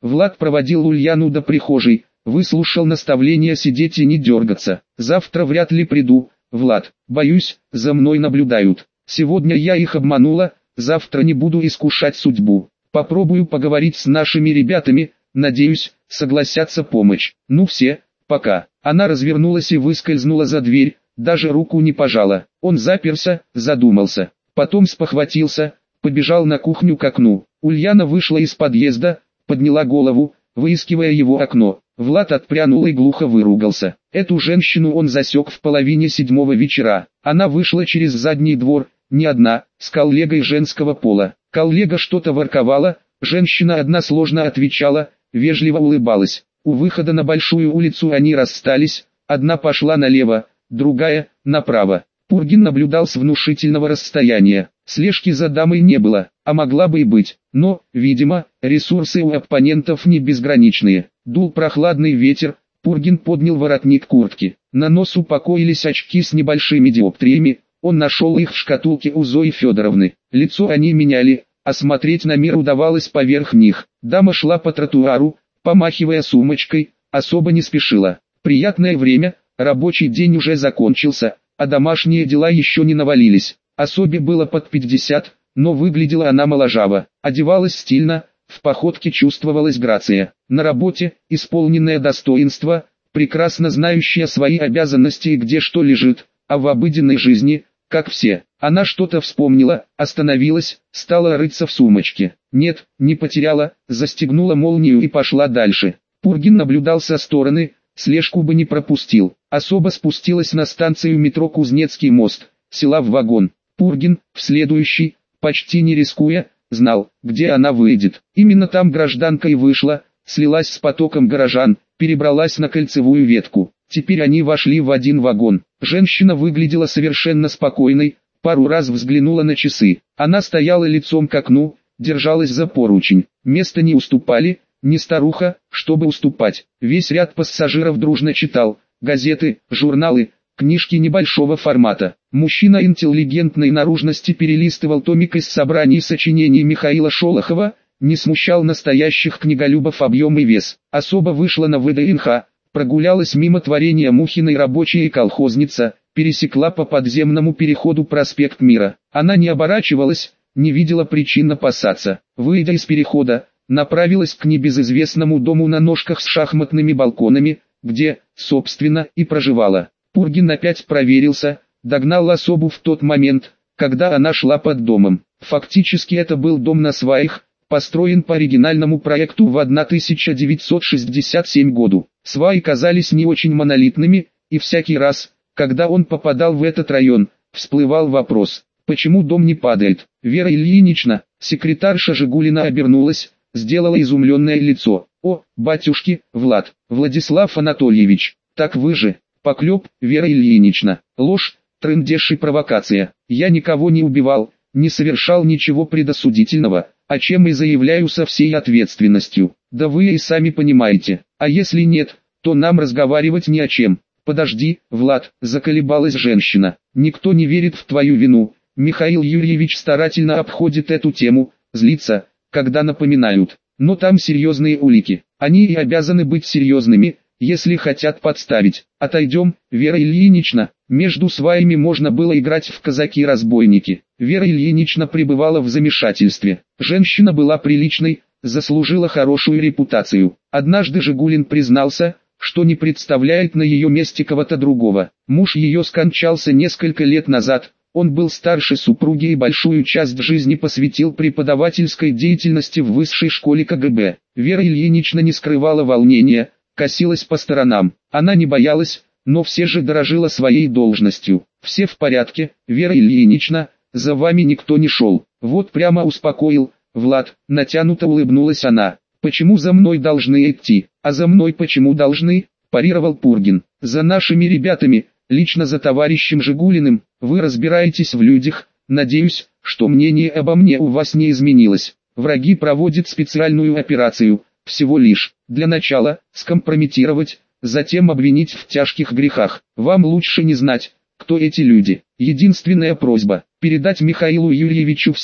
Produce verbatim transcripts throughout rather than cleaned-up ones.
Влад проводил Ульяну до прихожей, выслушал наставление сидеть и не дергаться. Завтра вряд ли приду, Влад, боюсь, за мной наблюдают. Сегодня я их обманула, завтра не буду искушать судьбу. Попробую поговорить с нашими ребятами, надеюсь, согласятся помочь. Ну все, пока. Она развернулась и выскользнула за дверь, даже руку не пожала. Он заперся, задумался. Потом спохватился, побежал на кухню к окну. Ульяна вышла из подъезда, подняла голову, выискивая его окно. Влад отпрянул и глухо выругался. Эту женщину он засек в половине седьмого вечера. Она вышла через задний двор, не одна, с коллегой женского пола. Коллега что-то ворковала, женщина односложно отвечала, вежливо улыбалась. У выхода на большую улицу они расстались, одна пошла налево, другая – направо. Пургин наблюдал с внушительного расстояния. Слежки за дамой не было, а могла бы и быть. Но, видимо, ресурсы у оппонентов не безграничные. Дул прохладный ветер, Пургин поднял воротник куртки. На носу покоились очки с небольшими диоптриями, он нашел их в шкатулке у Зои Федоровны. Лицо они меняли, а смотреть на мир удавалось поверх них. Дама шла по тротуару, помахивая сумочкой, особо не спешила. Приятное время, рабочий день уже закончился, а домашние дела еще не навалились. Особе было под пятьдесят, но выглядела она моложаво, одевалась стильно, в походке чувствовалась грация. На работе, исполненное достоинство, прекрасно знающая свои обязанности и где что лежит, а в обыденной жизни, как все. Она что-то вспомнила, остановилась, стала рыться в сумочке. Нет, не потеряла, застегнула молнию и пошла дальше. Пургин наблюдал со стороны, слежку бы не пропустил. Особо спустилась на станцию метро Кузнецкий мост, села в вагон. Пургин, в следующий, почти не рискуя, знал, где она выйдет. Именно там гражданка и вышла, слилась с потоком горожан, перебралась на кольцевую ветку. Теперь они вошли в один вагон. Женщина выглядела совершенно спокойной, пару раз взглянула на часы. Она стояла лицом к окну, держалась за поручень. Места не уступали, не старуха, чтобы уступать. Весь ряд пассажиров дружно читал газеты, журналы, книжки небольшого формата. Мужчина интеллигентной наружности перелистывал томик из собраний сочинений Михаила Шолохова, не смущал настоящих книголюбов объем и вес. Особо вышла на вэ дэ эн ха, прогулялась мимо творения Мухиной рабочая и колхозница, пересекла по подземному переходу проспект Мира. Она не оборачивалась, не видела причин опасаться. Выйдя из перехода, направилась к небезызвестному дому на ножках с шахматными балконами, где, собственно, и проживала. Пургин опять проверился, догнал особу в тот момент, когда она шла под домом. Фактически это был дом на сваях, построен по оригинальному проекту в тысяча девятьсот шестьдесят седьмом году. Сваи казались не очень монолитными, и всякий раз, когда он попадал в этот район, всплывал вопрос, почему дом не падает. Вера Ильинична, секретарша Жигулина, обернулась, сделала изумленное лицо. «О, батюшки, Влад, Владислав Анатольевич, так вы же...» Поклеп, Вера Ильинична. Ложь, трындеж и провокация. Я никого не убивал, не совершал ничего предосудительного, о чем и заявляю со всей ответственностью. Да вы и сами понимаете. А если нет, то нам разговаривать не о чем. Подожди, Влад, заколебалась женщина. Никто не верит в твою вину. Михаил Юрьевич старательно обходит эту тему, злится, когда напоминают. Но там серьезные улики. Они и обязаны быть серьезными, если хотят подставить. Отойдем, Вера Ильинична. Между сваями можно было играть в казаки-разбойники. Вера Ильинична пребывала в замешательстве. Женщина была приличной, заслужила хорошую репутацию. Однажды Жигулин признался, что не представляет на ее месте кого-то другого. Муж ее скончался несколько лет назад. Он был старше супруги и большую часть жизни посвятил преподавательской деятельности в высшей школе ка гэ бэ. Вера Ильинична не скрывала волнения, косилась по сторонам. Она не боялась, но все же дорожила своей должностью. «Все в порядке, Вера Ильинична, за вами никто не шел». «Вот прямо успокоил, Влад», натянуто улыбнулась она. «Почему за мной должны идти, а за мной почему должны?» парировал Пургин. «За нашими ребятами, лично за товарищем Жигулиным, вы разбираетесь в людях, надеюсь, что мнение обо мне у вас не изменилось. Враги проводят специальную операцию, всего лишь, для начала, скомпрометировать, затем обвинить в тяжких грехах. Вам лучше не знать, кто эти люди. Единственная просьба, передать Михаилу Юрьевичу все,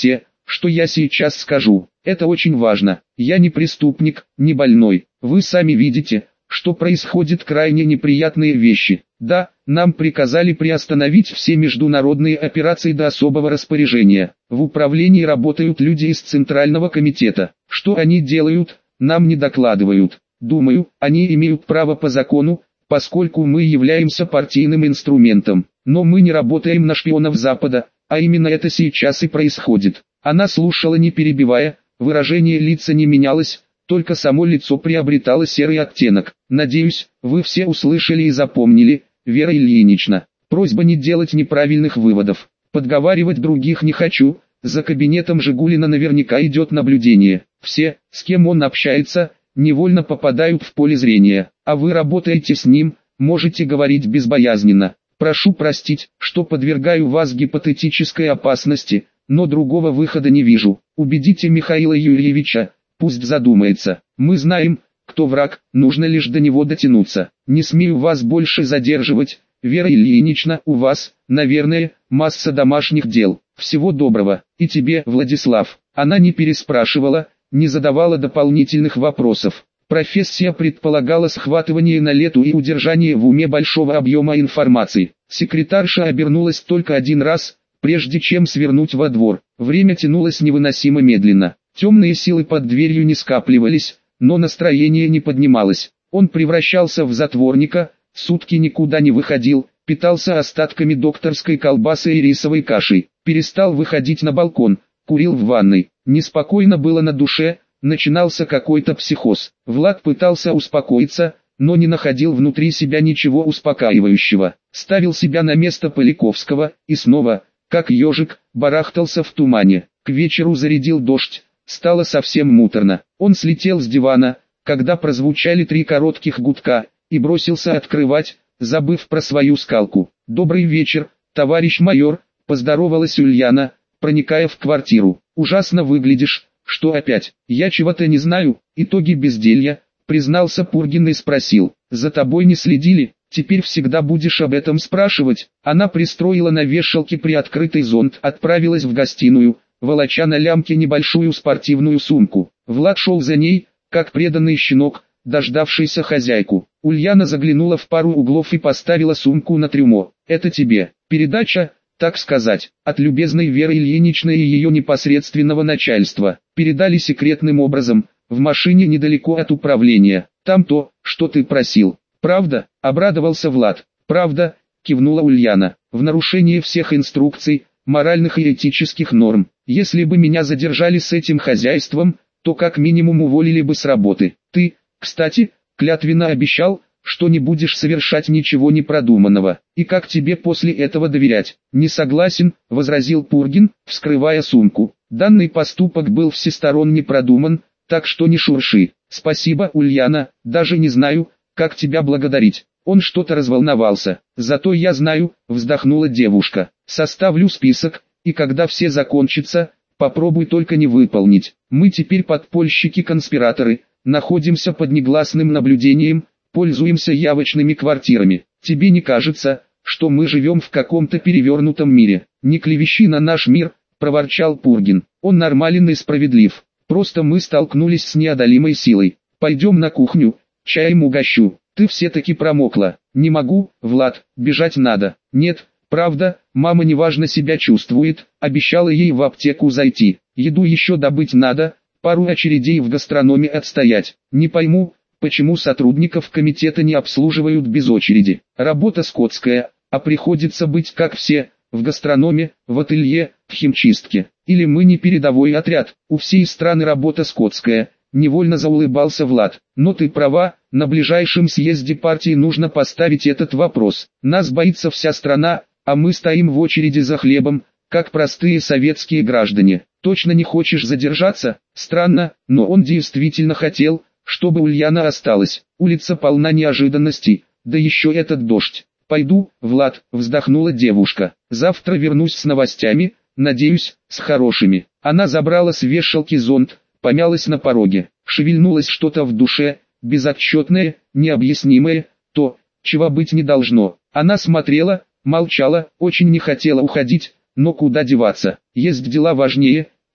что я сейчас скажу. Это очень важно. Я не преступник, не больной. Вы сами видите, что происходят крайне неприятные вещи. Да, нам приказали приостановить все международные операции до особого распоряжения. В управлении работают люди из Центрального комитета. Что они делают, нам не докладывают. Думаю, они имеют право по закону, поскольку мы являемся партийным инструментом. Но мы не работаем на шпионов Запада, а именно это сейчас и происходит. Она слушала не перебивая, выражение лица не менялось, только само лицо приобретало серый оттенок. Надеюсь, вы все услышали и запомнили, Вера Ильинична. Просьба не делать неправильных выводов. Подговаривать других не хочу, за кабинетом Жигулина наверняка идет наблюдение. Все, с кем он общается, невольно попадают в поле зрения. А вы работаете с ним, можете говорить безбоязненно. Прошу простить, что подвергаю вас гипотетической опасности, но другого выхода не вижу. Убедите Михаила Юрьевича, пусть задумается. Мы знаем, кто враг, нужно лишь до него дотянуться. Не смею вас больше задерживать, Вера Ильинична, у вас, наверное, масса домашних дел. Всего доброго, и тебе, Владислав. Она не переспрашивала, не задавала дополнительных вопросов. Профессия предполагала схватывание на лету и удержание в уме большого объема информации. Секретарша обернулась только один раз, прежде чем свернуть во двор. Время тянулось невыносимо медленно. Темные силы под дверью не скапливались, но настроение не поднималось. Он превращался в затворника, сутки никуда не выходил, питался остатками докторской колбасы и рисовой кашей, перестал выходить на балкон, курил в ванной. Неспокойно было на душе, начинался какой-то психоз. Влад пытался успокоиться, но не находил внутри себя ничего успокаивающего. Ставил себя на место Поляковского, и снова, как ежик, барахтался в тумане. К вечеру зарядил дождь, стало совсем муторно. Он слетел с дивана, когда прозвучали три коротких гудка, и бросился открывать, забыв про свою скалку. «Добрый вечер, товарищ майор», — поздоровалась Ульяна, проникая в квартиру. «Ужасно выглядишь. Что опять? Я чего-то не знаю. Итоги безделья», — признался Пургин и спросил. «За тобой не следили? Теперь всегда будешь об этом спрашивать». Она пристроила на вешалке приоткрытый зонт, отправилась в гостиную, волоча на лямке небольшую спортивную сумку. Влад шел за ней, как преданный щенок, дождавшийся хозяйку. Ульяна заглянула в пару углов и поставила сумку на трюмо. «Это тебе. Передача, так сказать, от любезной Веры Ильиничны и ее непосредственного начальства. Передали секретным образом, в машине недалеко от управления. Там то, что ты просил. Правда?» — обрадовался Влад. «Правда», — кивнула Ульяна. «В нарушение всех инструкций, моральных и этических норм. Если бы меня задержали с этим хозяйством, то как минимум уволили бы с работы. Ты, кстати, клятвенно обещал, что не будешь совершать ничего непродуманного. И как тебе после этого доверять?» «Не согласен», — возразил Пургин, вскрывая сумку. «Данный поступок был всесторонне продуман, так что не шурши». «Спасибо, Ульяна, даже не знаю, как тебя благодарить». Он что-то разволновался. «Зато я знаю», — вздохнула девушка. «Составлю список, и когда все закончатся, попробуй только не выполнить. Мы теперь подпольщики-конспираторы, находимся под негласным наблюдением, пользуемся явочными квартирами. Тебе не кажется, что мы живем в каком-то перевернутом мире?» «Не клевещи на наш мир», — проворчал Пургин. «Он нормален и справедлив. Просто мы столкнулись с неодолимой силой. Пойдем на кухню, чаем угощу. Ты все-таки промокла». «Не могу, Влад, бежать надо». «Нет, правда, мама неважно себя чувствует, обещала ей в аптеку зайти. Еду еще добыть надо, пару очередей в гастрономе отстоять. Не пойму, почему сотрудников комитета не обслуживают без очереди. Работа скотская, а приходится быть как все, в гастрономе, в ателье, в химчистке. Или мы не передовой отряд, у всей страны работа скотская». Невольно заулыбался Влад. «Но ты права, на ближайшем съезде партии нужно поставить этот вопрос. Нас боится вся страна, а мы стоим в очереди за хлебом, как простые советские граждане. Точно не хочешь задержаться?» Странно, но он действительно хотел, чтобы Ульяна осталась. Улица полна неожиданностей, да еще этот дождь. «Пойду, Влад», — вздохнула девушка. «Завтра вернусь с новостями, надеюсь, с хорошими». Она забрала с вешалки зонт, помялась на пороге. Шевельнулось что-то в душе, безотчетное, необъяснимое, то, чего быть не должно. Она смотрела, молчала, очень не хотела уходить, но куда деваться. Есть дела важнее,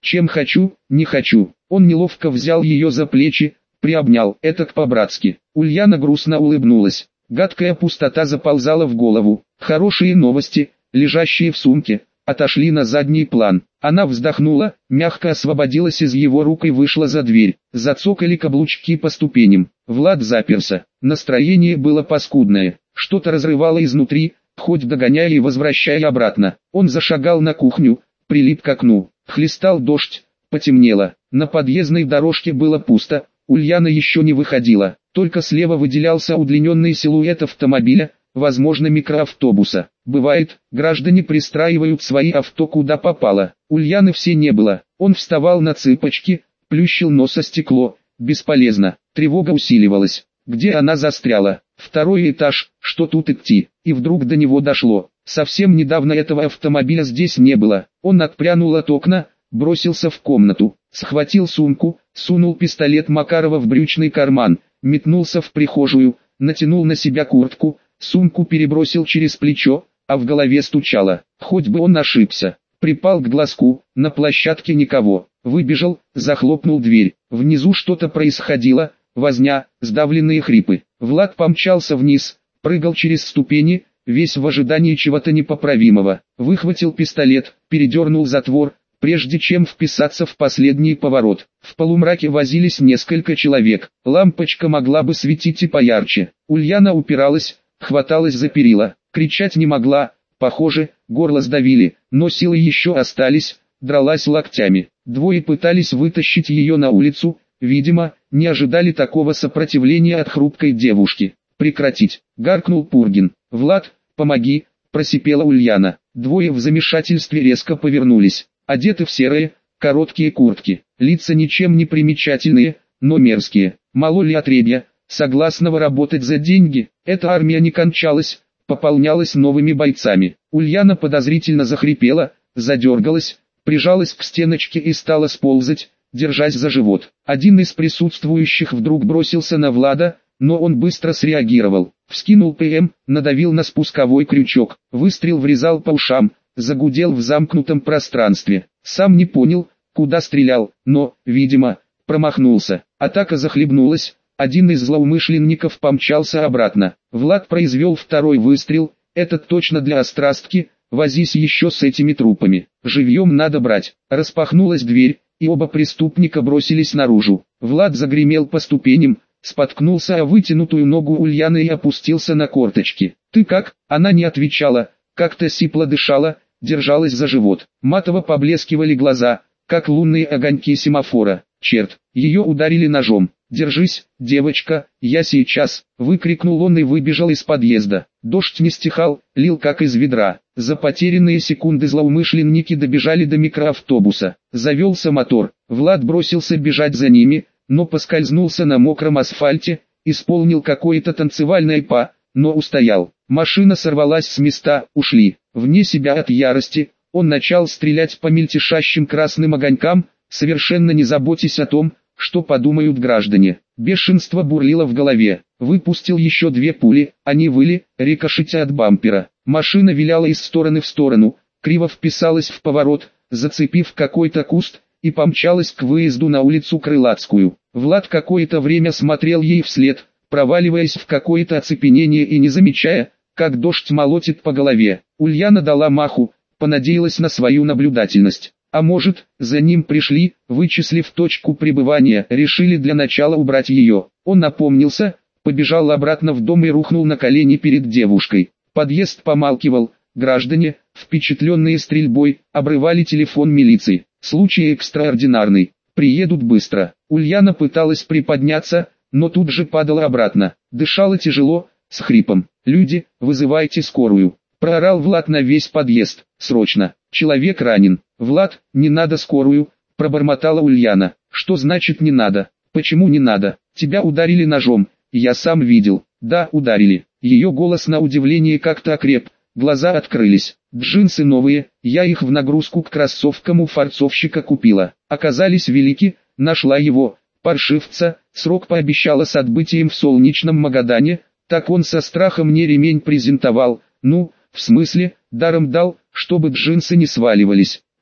Чем хочу, не хочу. Он неловко взял ее за плечи, приобнял, этак по-братски. Ульяна грустно улыбнулась. Гадкая пустота заползала в голову. Хорошие новости, лежащие в сумке, отошли на задний план. Она вздохнула, мягко освободилась из его рук и вышла за дверь. Зацокали каблучки по ступеням. Влад заперся. Настроение было паскудное. Что-то разрывало изнутри, хоть догоняя и возвращая обратно. Он зашагал на кухню, прилип к окну. Хлестал дождь, потемнело. На подъездной дорожке было пусто. Ульяна еще не выходила. Только слева выделялся удлиненный силуэт автомобиля, возможно микроавтобуса. Бывает, граждане пристраивают свои авто куда попало. Ульяны все не было. Он вставал на цыпочки, плющил нос о стекло. Бесполезно. Тревога усиливалась. Где она застряла? Второй этаж, что тут идти? И вдруг до него дошло. Совсем недавно этого автомобиля здесь не было. Он отпрянул от окна, бросился в комнату, схватил сумку, сунул пистолет Макарова в брючный карман, метнулся в прихожую, натянул на себя куртку, сумку перебросил через плечо, а в голове стучало. Хоть бы он ошибся. Припал к глазку, на площадке никого. Выбежал, захлопнул дверь. Внизу что-то происходило, возня, сдавленные хрипы. Влад помчался вниз, прыгал через ступени, весь в ожидании чего-то непоправимого. Выхватил пистолет, передернул затвор, прежде чем вписаться в последний поворот. В полумраке возились несколько человек. Лампочка могла бы светить и поярче. Ульяна упиралась, хваталась за перила, кричать не могла. Похоже, горло сдавили, но силы еще остались, дралась локтями. Двое пытались вытащить ее на улицу, видимо, не ожидали такого сопротивления от хрупкой девушки. «Прекратить!» — гаркнул Пургин. «Влад, помоги!» — просипела Ульяна. Двое в замешательстве резко повернулись. Одеты в серые, короткие куртки. Лица ничем не примечательные, но мерзкие. Мало ли отребья, согласного работать за деньги. Эта армия не кончалась, пополнялась новыми бойцами. Ульяна подозрительно захрипела, задергалась, прижалась к стеночке и стала сползать, держась за живот. Один из присутствующих вдруг бросился на Влада, но он быстро среагировал. Вскинул ПМ, надавил на спусковой крючок, выстрел врезал по ушам, загудел в замкнутом пространстве. Сам не понял, куда стрелял, но, видимо, промахнулся. Атака захлебнулась, один из злоумышленников помчался обратно. Влад произвел второй выстрел, этот точно для острастки, возись еще с этими трупами. Живьем надо брать. Распахнулась дверь, и оба преступника бросились наружу. Влад загремел по ступеням, споткнулся о вытянутую ногу Ульяны и опустился на корточки. «Ты как?» Она не отвечала, как-то сипло дышала, держалась за живот. Матово поблескивали глаза, как лунные огоньки семафора. Черт, ее ударили ножом. «Держись, девочка, я сейчас!» — выкрикнул он и выбежал из подъезда. Дождь не стихал, лил как из ведра. За потерянные секунды злоумышленники добежали до микроавтобуса. Завелся мотор. Влад бросился бежать за ними, но поскользнулся на мокром асфальте, исполнил какое-то танцевальное па, но устоял. Машина сорвалась с места, ушли. Вне себя от ярости, он начал стрелять по мельтешащим красным огонькам, совершенно не заботясь о том, что подумают граждане. Бешенство бурлило в голове. Выпустил еще две пули, они выли, рикошетя от бампера. Машина виляла из стороны в сторону, криво вписалась в поворот, зацепив какой-то куст, и помчалась к выезду на улицу Крылатскую. Влад какое-то время смотрел ей вслед, проваливаясь в какое-то оцепенение и не замечая, как дождь молотит по голове. Ульяна дала маху, понадеялась на свою наблюдательность. А может, за ним пришли, вычислив точку пребывания, решили для начала убрать ее. Он напомнился, побежал обратно в дом и рухнул на колени перед девушкой. Подъезд помалкивал, граждане, впечатленные стрельбой, обрывали телефон милиции. Случай экстраординарный, приедут быстро. Ульяна пыталась приподняться, но тут же падала обратно. Дышала тяжело, с хрипом. «Люди, вызывайте скорую!» Проорал Влад на весь подъезд. «Срочно! Человек ранен!» «Влад, не надо скорую!» Пробормотала Ульяна. «Что значит не надо? Почему не надо? Тебя ударили ножом, я сам видел». «Да, ударили». Ее голос на удивление как-то окреп, глаза открылись. «Джинсы новые, я их в нагрузку к кроссовкам у фарцовщика купила. Оказались велики, нашла его, паршивца, срок пообещала с отбытием в солнечном Магадане, так он со страхом мне ремень презентовал, ну, в смысле, даром дал, чтобы джинсы не сваливались.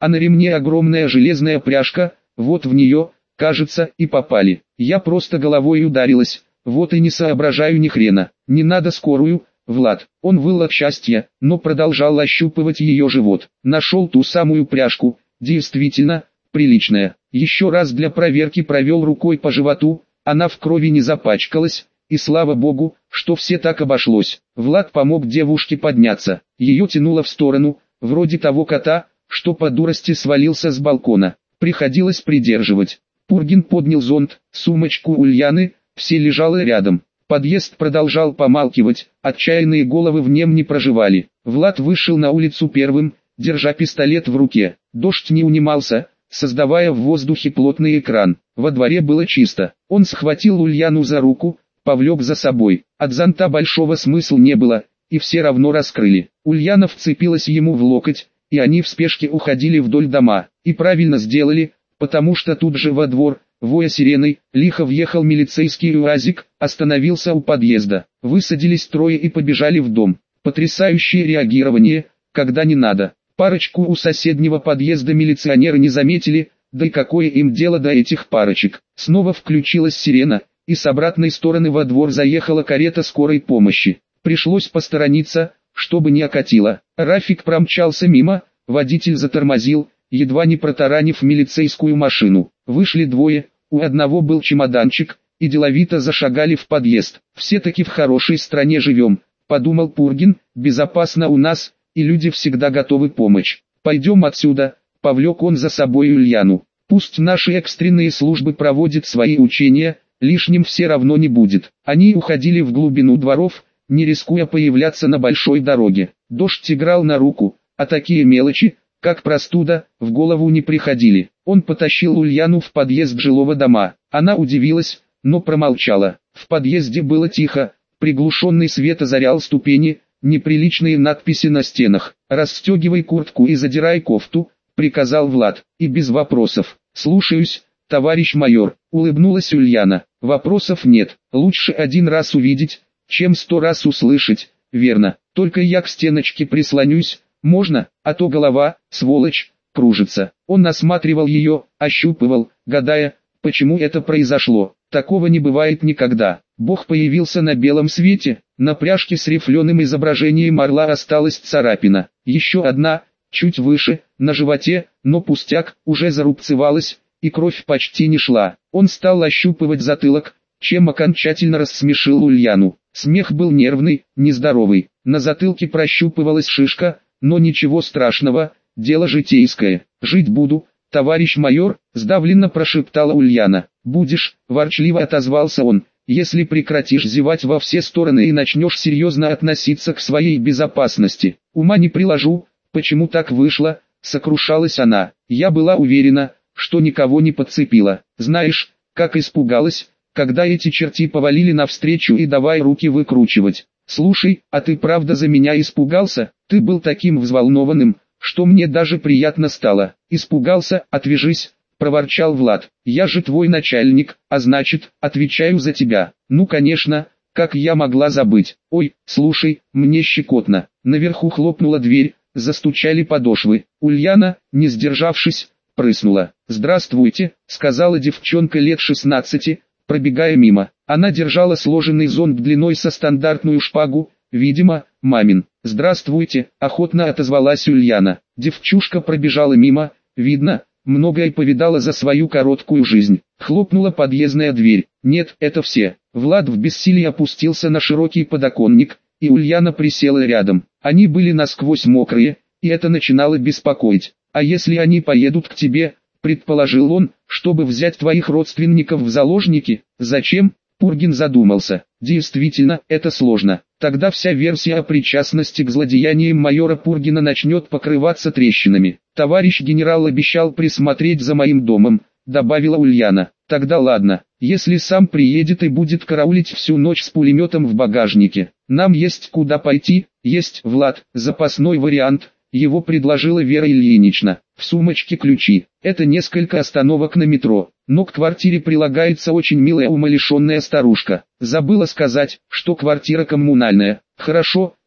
а на ремне огромная железная пряжка, вот в нее, кажется, и попали. Я просто головой ударилась, вот и не соображаю ни хрена. Не надо скорую, Влад. Он выл от счастья, но продолжал ощупывать ее живот. Нашел ту самую пряжку, действительно, приличная. Еще раз для проверки провел рукой по животу, она в крови не запачкалась, и слава богу, что все так обошлось. Влад помог девушке подняться, ее тянуло в сторону, вроде того кота, что по дурости свалился с балкона. Приходилось придерживать. Пургин поднял зонт, сумочку Ульяны, все лежало рядом. Подъезд продолжал помалкивать, отчаянные головы в нем не проживали. Влад вышел на улицу первым, держа пистолет в руке. Дождь не унимался, создавая в воздухе плотный экран. Во дворе было чисто. Он схватил Ульяну за руку, повлек за собой. От зонта большого смысла не было, и все равно раскрыли. Ульяна вцепилась ему в локоть, и они в спешке уходили вдоль дома. И правильно сделали, потому что тут же во двор, воя сиреной, лихо въехал милицейский УАЗик, остановился у подъезда. Высадились трое и побежали в дом. Потрясающее реагирование, когда не надо. Парочку у соседнего подъезда милиционеры не заметили, да и какое им дело до этих парочек. Снова включилась сирена, и с обратной стороны во двор заехала карета скорой помощи. Пришлось посторониться, чтобы не окатило. Рафик промчался мимо, водитель затормозил, едва не протаранив милицейскую машину. Вышли двое, у одного был чемоданчик, и деловито зашагали в подъезд. «Все-таки в хорошей стране живем», — подумал Пургин, «безопасно у нас, и люди всегда готовы помочь. Пойдем отсюда», — повлек он за собой Ульяну. «Пусть наши экстренные службы проводят свои учения, лишним все равно не будет». Они уходили в глубину дворов, не рискуя появляться на большой дороге. Дождь играл на руку, а такие мелочи, как простуда, в голову не приходили. Он потащил Ульяну в подъезд жилого дома. Она удивилась, но промолчала. В подъезде было тихо, приглушенный свет озарял ступени, неприличные надписи на стенах. «Расстегивай куртку и задирай кофту», — приказал Влад, и без вопросов. «Слушаюсь, товарищ майор», — улыбнулась Ульяна. «Вопросов нет, лучше один раз увидеть, чем сто раз услышать, верно, только я к стеночке прислонюсь, можно, а то голова, сволочь, кружится». Он осматривал ее, ощупывал, гадая, почему это произошло. Такого не бывает никогда. Бог появился на белом свете, на пряжке с рифленым изображением орла осталась царапина. Еще одна, чуть выше, на животе, но пустяк, уже зарубцевалась, и кровь почти не шла. Он стал ощупывать затылок, чем окончательно рассмешил Ульяну. Смех был нервный, нездоровый. На затылке прощупывалась шишка, но ничего страшного, дело житейское. «Жить буду, товарищ майор», — сдавленно прошептала Ульяна. «Будешь», — ворчливо отозвался он, «если прекратишь зевать во все стороны и начнешь серьезно относиться к своей безопасности». «Ума не приложу, почему так вышло», — сокрушалась она. «Я была уверена, что никого не подцепила. Знаешь, как испугалась, когда эти черти повалили навстречу и давай руки выкручивать. Слушай, а ты правда за меня испугался? Ты был таким взволнованным, что мне даже приятно стало». «Испугался, отвяжись», — проворчал Влад. «Я же твой начальник, а значит, отвечаю за тебя». «Ну конечно, как я могла забыть. Ой, слушай, мне щекотно». Наверху хлопнула дверь, застучали подошвы. Ульяна, не сдержавшись, прыснула. «Здравствуйте», — сказала девчонка лет шестнадцати, пробегая мимо. Она держала сложенный зонт длиной со стандартную шпагу, видимо, мамин. «Здравствуйте», — охотно отозвалась Ульяна. Девчушка пробежала мимо, видно, многое повидала за свою короткую жизнь. Хлопнула подъездная дверь. «Нет, это все». Влад в бессилии опустился на широкий подоконник, и Ульяна присела рядом. Они были насквозь мокрые, и это начинало беспокоить. «А если они поедут к тебе?» — предположил он, «чтобы взять твоих родственников в заложники?» «Зачем?» — Пургин задумался. «Действительно, это сложно. Тогда вся версия о причастности к злодеяниям майора Пургина начнет покрываться трещинами. Товарищ генерал обещал присмотреть за моим домом», — добавила Ульяна. «Тогда ладно, если сам приедет и будет караулить всю ночь с пулеметом в багажнике. Нам есть куда пойти». «Есть, Влад, запасной вариант», — его предложила Вера Ильинична. «В сумочке ключи. Это несколько остановок на метро, но к квартире прилагается очень милая умалишенная старушка. Забыла сказать, что квартира коммунальная». «Хорошо,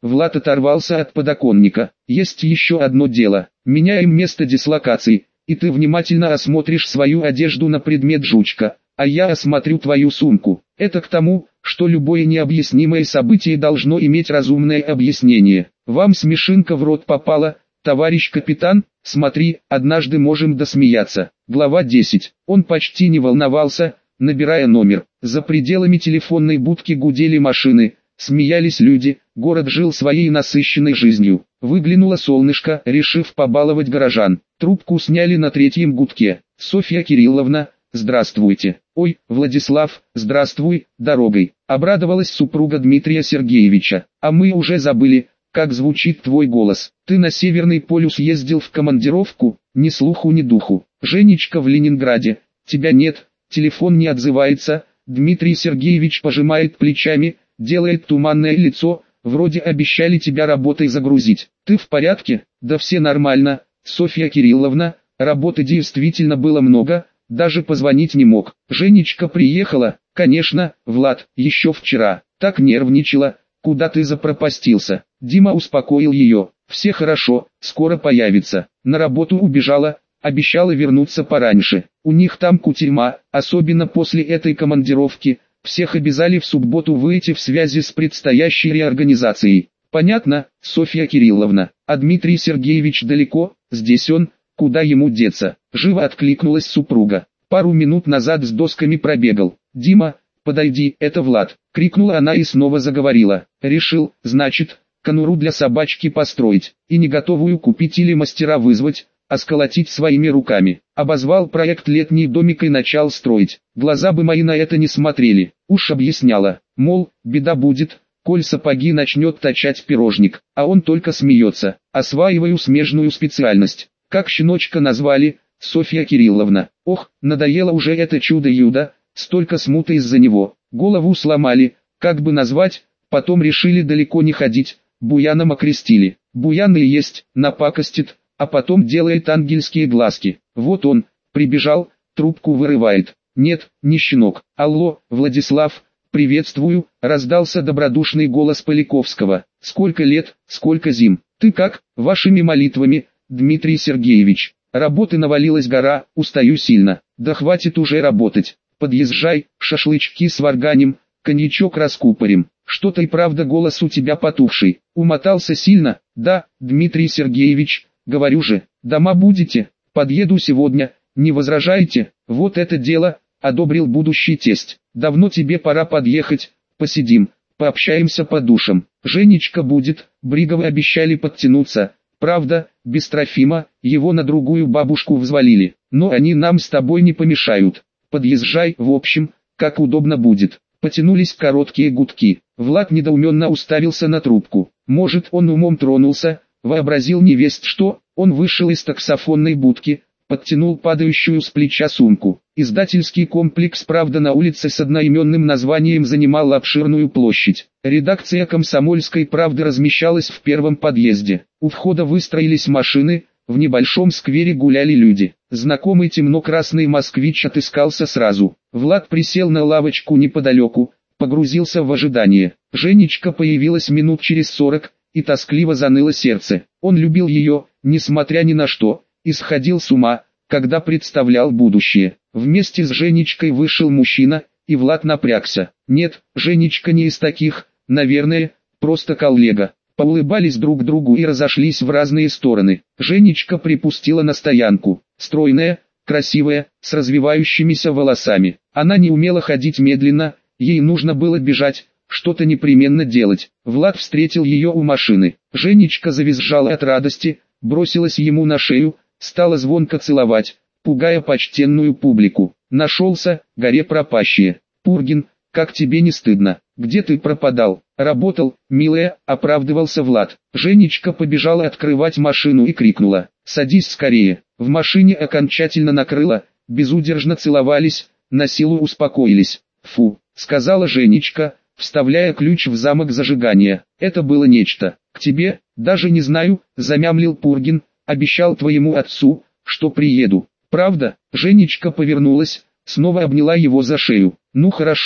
Влад оторвался от подоконника. Есть еще одно дело. Меняем место дислокации, и ты внимательно осмотришь свою одежду на предмет жучка, а я осмотрю твою сумку. Это к тому, что любое необъяснимое событие должно иметь разумное объяснение. Вам смешинка в рот попала, товарищ капитан? Смотри, однажды можем досмеяться. Глава десять. Он почти не волновался, набирая номер. За пределами телефонной будки гудели машины, смеялись люди, город жил своей насыщенной жизнью. Выглянуло солнышко, решив побаловать горожан. Трубку сняли на третьем гудке. Софья Кирилловна, здравствуйте. Ой, Владислав, здравствуй, дорогой. Обрадовалась супруга Дмитрия Сергеевича. А мы уже забыли, как звучит твой голос. Ты на Северный полюс ездил в командировку? Ни слуху ни духу. Женечка в Ленинграде. Тебя нет, телефон не отзывается. Дмитрий Сергеевич пожимает плечами, делает туманное лицо, вроде обещали тебя работой загрузить. Ты в порядке? Да все нормально, Софья Кирилловна, работы действительно было много, даже позвонить не мог. Женечка приехала? Конечно, Влад, еще вчера. Так нервничала, куда ты запропастился? Дима успокоил ее. Все хорошо, скоро появится. На работу убежала, обещала вернуться пораньше. У них там кутерьма, особенно после этой командировки. Всех обязали в субботу выйти в связи с предстоящей реорганизацией. Понятно, Софья Кирилловна. А Дмитрий Сергеевич далеко? Здесь он, куда ему деться? Живо откликнулась супруга. Пару минут назад с досками пробегал. Дима, подойди, это Влад. Крикнула она и снова заговорила. Решил, значит, конуру для собачки построить. И не готовую купить или мастера вызвать, а сколотить своими руками. Обозвал проект «Летний домик» и начал строить. Глаза бы мои на это не смотрели. Уж объясняла, мол, беда будет, коль сапоги начнет точать пирожник. А он только смеется. Осваиваю смежную специальность. Как щеночка назвали? Софья Кирилловна. Ох, надоело уже это чудо-юдо, столько смуты из-за него. Голову сломали, как бы назвать, потом решили далеко не ходить, Буяном окрестили. Буян и есть, напакостит, а потом делает ангельские глазки. Вот он, прибежал, трубку вырывает. Нет, не щенок. Алло, Владислав, приветствую, раздался добродушный голос Поляковского. Сколько лет, сколько зим. Ты как, вашими молитвами, Дмитрий Сергеевич? Работы навалилась гора, устаю сильно. Да хватит уже работать. Подъезжай, шашлычки сварганим, коньячок раскупорим. Что-то и правда голос у тебя потухший. Умотался сильно? Да, Дмитрий Сергеевич, говорю же, дома будете? Подъеду сегодня, не возражаете? Вот это дело, одобрил будущий тесть. Давно тебе пора подъехать, посидим, пообщаемся по душам. Женечка будет, Бриговы обещали подтянуться. Правда, без Трофима, его на другую бабушку взвалили. Но они нам с тобой не помешают. Подъезжай, в общем, как удобно будет. Потянулись короткие гудки. Влад недоуменно уставился на трубку. Может, он умом тронулся, вообразил невесть что. Он вышел из таксофонной будки, подтянул падающую с плеча сумку. Издательский комплекс «Правда» на улице с одноименным названием занимал обширную площадь. Редакция «Комсомольской правды» размещалась в первом подъезде. У входа выстроились машины, в небольшом сквере гуляли люди. Знакомый темно-красный москвич отыскался сразу. Влад присел на лавочку неподалеку, погрузился в ожидание. Женечка появилась минут через сорок, и тоскливо заныло сердце. Он любил ее, несмотря ни на что, и сходил с ума, когда представлял будущее. Вместе с Женечкой вышел мужчина, и Влад напрягся. Нет, Женечка не из таких, наверное, просто коллега. Поулыбались друг другу и разошлись в разные стороны. Женечка припустила на стоянку. Стройная, красивая, с развивающимися волосами. Она не умела ходить медленно, ей нужно было бежать, что-то непременно делать. Влад встретил ее у машины. Женечка завизжала от радости, бросилась ему на шею, стала звонко целовать, пугая почтенную публику. Нашелся, горе пропащие. Пургин, как тебе не стыдно? Где ты пропадал? Работал, милая, оправдывался Влад. Женечка побежала открывать машину и крикнула: садись скорее. В машине окончательно накрыло, безудержно целовались, на силу успокоились. Фу, сказала Женечка, вставляя ключ в замок зажигания. Это было нечто. К тебе, даже не знаю, замямлил Пургин, обещал твоему отцу, что приеду. Правда? Женечка повернулась, снова обняла его за шею. Ну хорошо,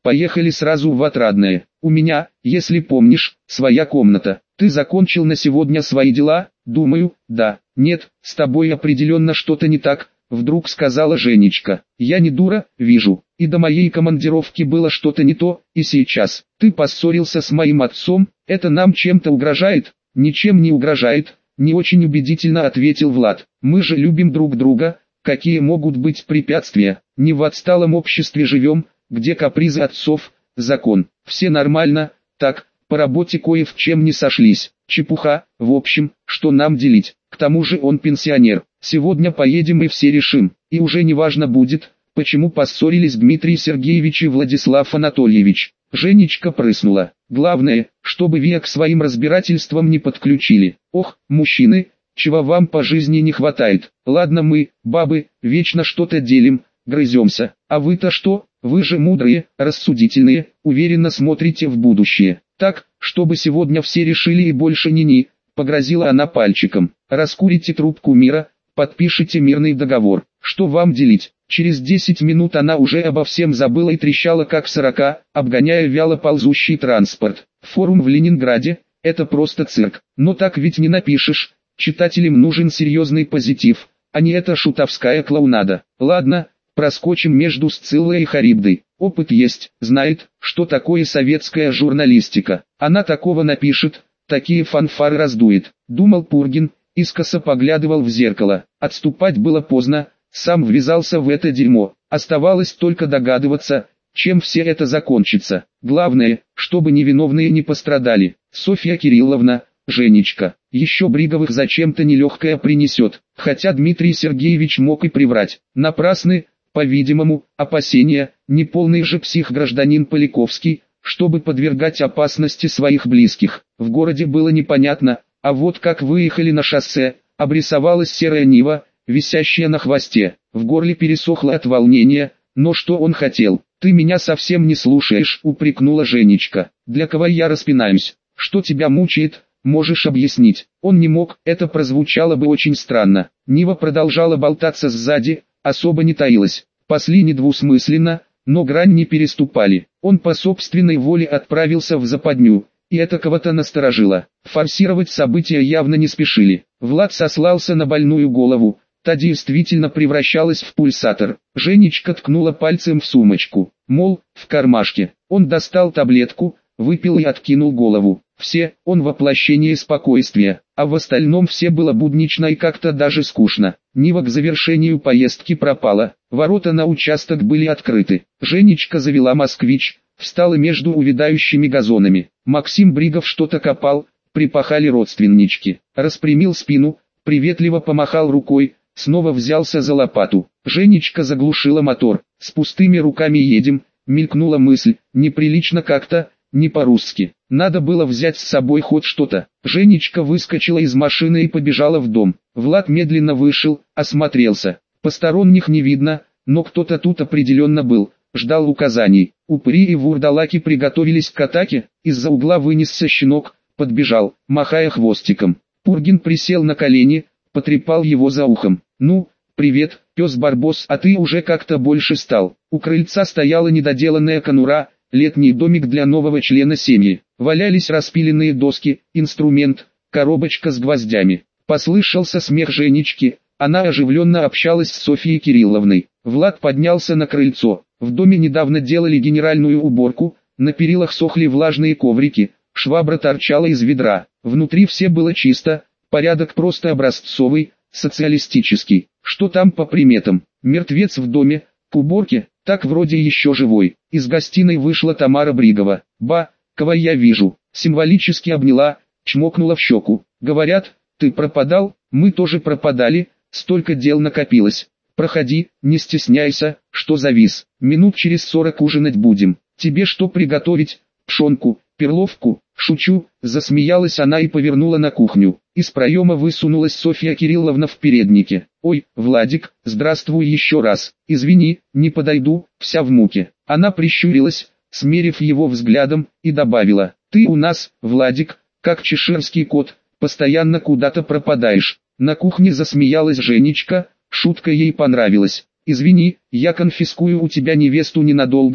поехали сразу в Отрадное. У меня, если помнишь, своя комната. Ты закончил на сегодня свои дела? Думаю, да. Нет, с тобой определенно что-то не так, вдруг сказала Женечка. Я не дура, вижу. И до моей командировки было что-то не то, и сейчас. Ты поссорился с моим отцом, это нам чем-то угрожает? Ничем не угрожает, не очень убедительно ответил Влад. Мы же любим друг друга, какие могут быть препятствия? Не в отсталом обществе живем, где капризы отцов, закон. Все нормально, так, по работе кое в чем не сошлись. Чепуха, в общем, что нам делить? К тому же он пенсионер. Сегодня поедем и все решим. И уже не важно будет, почему поссорились Дмитрий Сергеевич и Владислав Анатольевич. Женечка прыснула. Главное, чтобы Вия к своим разбирательствам не подключили. Ох, мужчины, чего вам по жизни не хватает? Ладно мы, бабы, вечно что-то делим, грыземся. А вы-то что? Вы же мудрые, рассудительные, уверенно смотрите в будущее. Так, чтобы сегодня все решили и больше ни-ни, погрозила она пальчиком. Раскурите трубку мира, подпишите мирный договор. Что вам делить? Через десять минут она уже обо всем забыла и трещала как сорока, обгоняя вяло ползущий транспорт. Форум в Ленинграде – это просто цирк. Но так ведь не напишешь. Читателям нужен серьезный позитив, а не эта шутовская клоунада. Ладно, проскочим между Сциллой и Харибдой. Опыт есть, знает, что такое советская журналистика. Она такого напишет, такие фанфары раздует. Думал Пургин, искоса поглядывал в зеркало. Отступать было поздно, сам ввязался в это дерьмо. Оставалось только догадываться, чем все это закончится. Главное, чтобы невиновные не пострадали. Софья Кирилловна, Женечка, еще Бриговых зачем-то нелегкое принесет. Хотя Дмитрий Сергеевич мог и приврать. Напрасны, по-видимому, опасения, неполный же псих гражданин Поляковский, чтобы подвергать опасности своих близких. В городе было непонятно, а вот как выехали на шоссе, обрисовалась серая Нива, висящая на хвосте. В горле пересохло от волнения, но что он хотел? «Ты меня совсем не слушаешь», — упрекнула Женечка. «Для кого я распинаюсь? Что тебя мучает? Можешь объяснить?» Он не мог, это прозвучало бы очень странно. Нива продолжала болтаться сзади, особо не таилась. Пасли недвусмысленно, но грань не переступали. Он по собственной воле отправился в западню, и это кого-то насторожило. Форсировать события явно не спешили. Влад сослался на больную голову, та действительно превращалась в пульсатор. Женечка ткнула пальцем в сумочку, мол, в кармашке. Он достал таблетку, выпил и откинул голову. Все, он воплощение спокойствия, а в остальном все было буднично и как-то даже скучно. Нива к завершению поездки пропала, ворота на участок были открыты. Женечка завела москвич, встала между увядающими газонами. Максим Бригов что-то копал, припахали родственнички. Распрямил спину, приветливо помахал рукой, снова взялся за лопату. Женечка заглушила мотор. С пустыми руками едем, мелькнула мысль, неприлично как-то, не по-русски. Надо было взять с собой хоть что-то. Женечка выскочила из машины и побежала в дом. Влад медленно вышел, осмотрелся. Посторонних не видно, но кто-то тут определенно был. Ждал указаний. Упыри и вурдалаки приготовились к атаке. Из-за угла вынесся щенок, подбежал, махая хвостиком. Пургин присел на колени, потрепал его за ухом. «Ну, привет, пес Барбос, а ты уже как-то больше стал». У крыльца стояла недоделанная конура, летний домик для нового члена семьи. Валялись распиленные доски, инструмент, коробочка с гвоздями. Послышался смех Женечки, она оживленно общалась с Софьей Кирилловной. Влад поднялся на крыльцо. В доме недавно делали генеральную уборку, на перилах сохли влажные коврики, швабра торчала из ведра. Внутри все было чисто, порядок просто образцовый, социалистический. Что там по приметам? Мертвец в доме, к уборке, так вроде еще живой. Из гостиной вышла Тамара Бригова. «Ба, кого я вижу?» Символически обняла, чмокнула в щеку. «Говорят, ты пропадал, мы тоже пропадали, столько дел накопилось. Проходи, не стесняйся, что завис. Минут через сорок ужинать будем. Тебе что приготовить? Пшенку, перловку?» «Шучу», засмеялась она и повернула на кухню. Из проема высунулась Софья Кирилловна в переднике. «Ой, Владик, здравствуй еще раз. Извини, не подойду, вся в муке». Она прищурилась, смерив его взглядом, и добавила: «Ты у нас, Владик, как чеширский кот, постоянно куда-то пропадаешь». На кухне засмеялась Женечка, шутка ей понравилась. «Извини, я конфискую у тебя невесту ненадолго,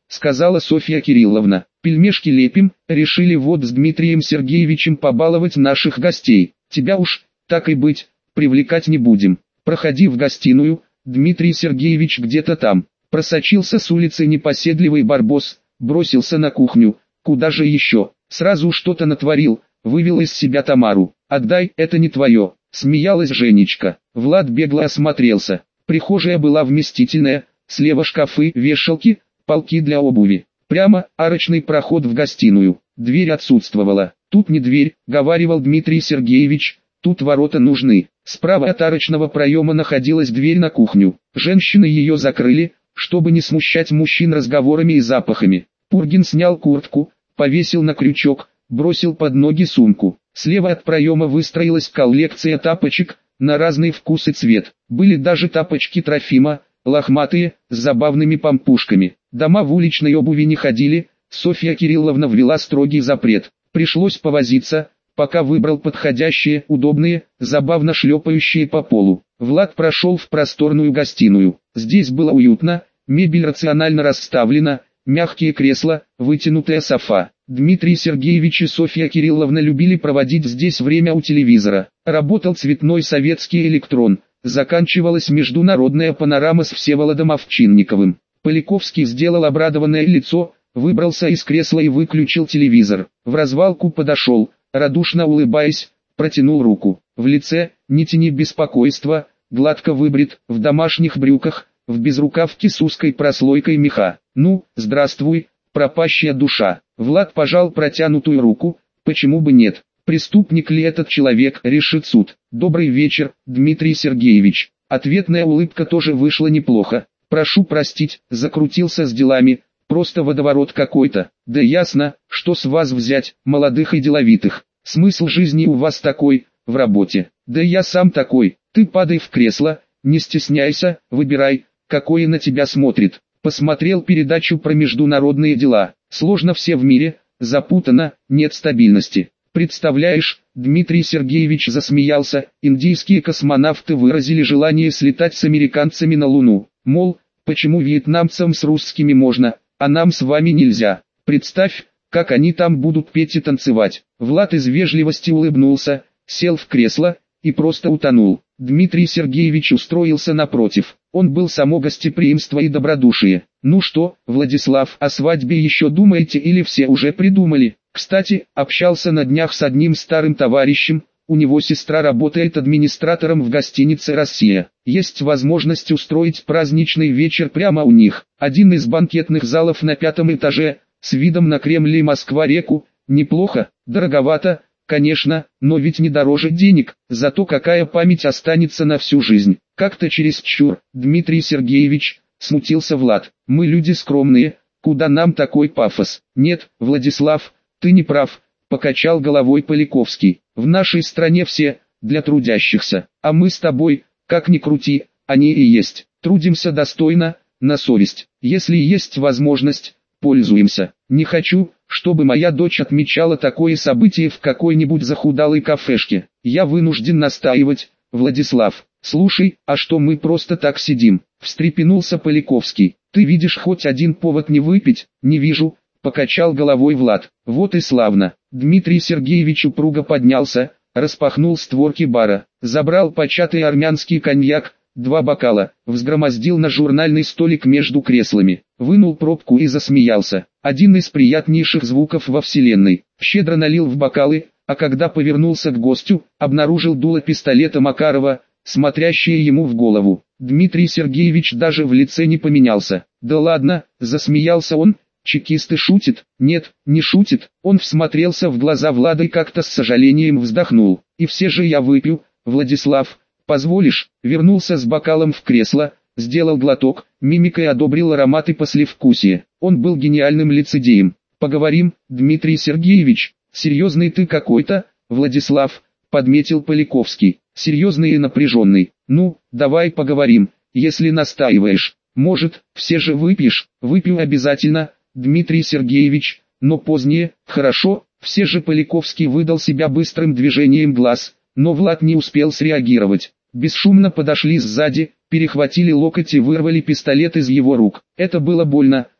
сказала Софья Кирилловна. Пельмешки лепим, решили вот с Дмитрием Сергеевичем побаловать наших гостей. Тебя уж, так и быть, привлекать не будем. Проходи в гостиную, Дмитрий Сергеевич где-то там. Просочился с улицы непоседливый барбос, бросился на кухню. Куда же еще? Сразу что-то натворил, вывел из себя Тамару. «Отдай, это не твое», — смеялась Женечка. Влад бегло осмотрелся. Прихожая была вместительная, слева шкафы, вешалки, полки для обуви. Прямо арочный проход в гостиную. Дверь отсутствовала. «Тут не дверь», — говаривал Дмитрий Сергеевич, — «тут ворота нужны». Справа от арочного проема находилась дверь на кухню. Женщины ее закрыли, чтобы не смущать мужчин разговорами и запахами. Пургин снял куртку, повесил на крючок, бросил под ноги сумку. Слева от проема выстроилась коллекция тапочек, на разный вкус и цвет. Были даже тапочки Трофима, лохматые, с забавными помпушками. Дома в уличной обуви не ходили, Софья Кирилловна ввела строгий запрет. Пришлось повозиться, пока выбрал подходящие, удобные, забавно шлепающие по полу. Влад прошел в просторную гостиную. Здесь было уютно, мебель рационально расставлена, мягкие кресла, вытянутая софа. Дмитрий Сергеевич и Софья Кирилловна любили проводить здесь время у телевизора. Работал цветной советский электрон. Заканчивалась международная панорама с Всеволодом Овчинниковым. Поляковский сделал обрадованное лицо, выбрался из кресла и выключил телевизор. В развалку подошел, радушно улыбаясь, протянул руку. В лице, не тени беспокойства, гладко выбрит, в домашних брюках, в безрукавке с узкой прослойкой меха. «Ну, здравствуй, пропащая душа». Влад пожал протянутую руку. «Почему бы нет? Преступник ли этот человек, решит суд». «Добрый вечер, Дмитрий Сергеевич». Ответная улыбка тоже вышла неплохо. «Прошу простить, закрутился с делами, просто водоворот какой-то». «Да ясно, что с вас взять, молодых и деловитых. Смысл жизни у вас такой, в работе». «Да я сам такой. Ты падай в кресло, не стесняйся, выбирай, какое на тебя смотрит». Посмотрел передачу про международные дела. Сложно все в мире, запутано, нет стабильности. Представляешь, Дмитрий Сергеевич засмеялся, индийские космонавты выразили желание слетать с американцами на Луну. Мол, почему вьетнамцам с русскими можно, а нам с вами нельзя. Представь, как они там будут петь и танцевать. Влад из вежливости улыбнулся, сел в кресло и просто утонул. Дмитрий Сергеевич устроился напротив. Он был само гостеприимство и добродушие. «Ну что, Владислав, о свадьбе еще думаете или все уже придумали? Кстати, общался на днях с одним старым товарищем, у него сестра работает администратором в гостинице «Россия». Есть возможность устроить праздничный вечер прямо у них. Один из банкетных залов на пятом этаже, с видом на Кремль и Москва-реку. Неплохо, дороговато, конечно, но ведь не дороже денег, зато какая память останется на всю жизнь. Как-то чересчур, Дмитрий Сергеевич, смутился Влад. Мы люди скромные, куда нам такой пафос? Нет, Владислав, ты не прав, покачал головой Поляковский. В нашей стране все, для трудящихся, а мы с тобой, как ни крути, они и есть. Трудимся достойно, на совесть. Если есть возможность, пользуемся. Не хочу, чтобы моя дочь отмечала такое событие в какой-нибудь захудалой кафешке. Я вынужден настаивать, Владислав. Слушай, а что мы просто так сидим? Встрепенулся Поляковский. Ты видишь хоть один повод не выпить? Не вижу, покачал головой Влад. Вот и славно. Дмитрий Сергеевич упруго поднялся, распахнул створки бара, забрал початый армянский коньяк, два бокала, взгромоздил на журнальный столик между креслами, вынул пробку и засмеялся. Один из приятнейших звуков во вселенной. Щедро налил в бокалы, а когда повернулся к гостю, обнаружил дуло пистолета Макарова, смотрящее ему в голову. Дмитрий Сергеевич даже в лице не поменялся. «Да ладно», — засмеялся он, — «чекисты шутят?» «Нет, не шутит». Он всмотрелся в глаза Влада и как-то с сожалением вздохнул. «И все же я выпью, Владислав, позволишь?» Вернулся с бокалом в кресло, сделал глоток, мимикой одобрил ароматы послевкусия. Он был гениальным лицедеем. «Поговорим, Дмитрий Сергеевич?» «Серьезный ты какой-то, Владислав», — подметил Поляковский. «Серьезный и напряженный. Ну, давай поговорим, если настаиваешь. Может, все же выпьешь?» «Выпью обязательно, Дмитрий Сергеевич, но позднее». «Хорошо». Все же Поляковский выдал себя быстрым движением глаз, но Влад не успел среагировать. Бесшумно подошли сзади, перехватили локоть и вырвали пистолет из его рук. Это было больно,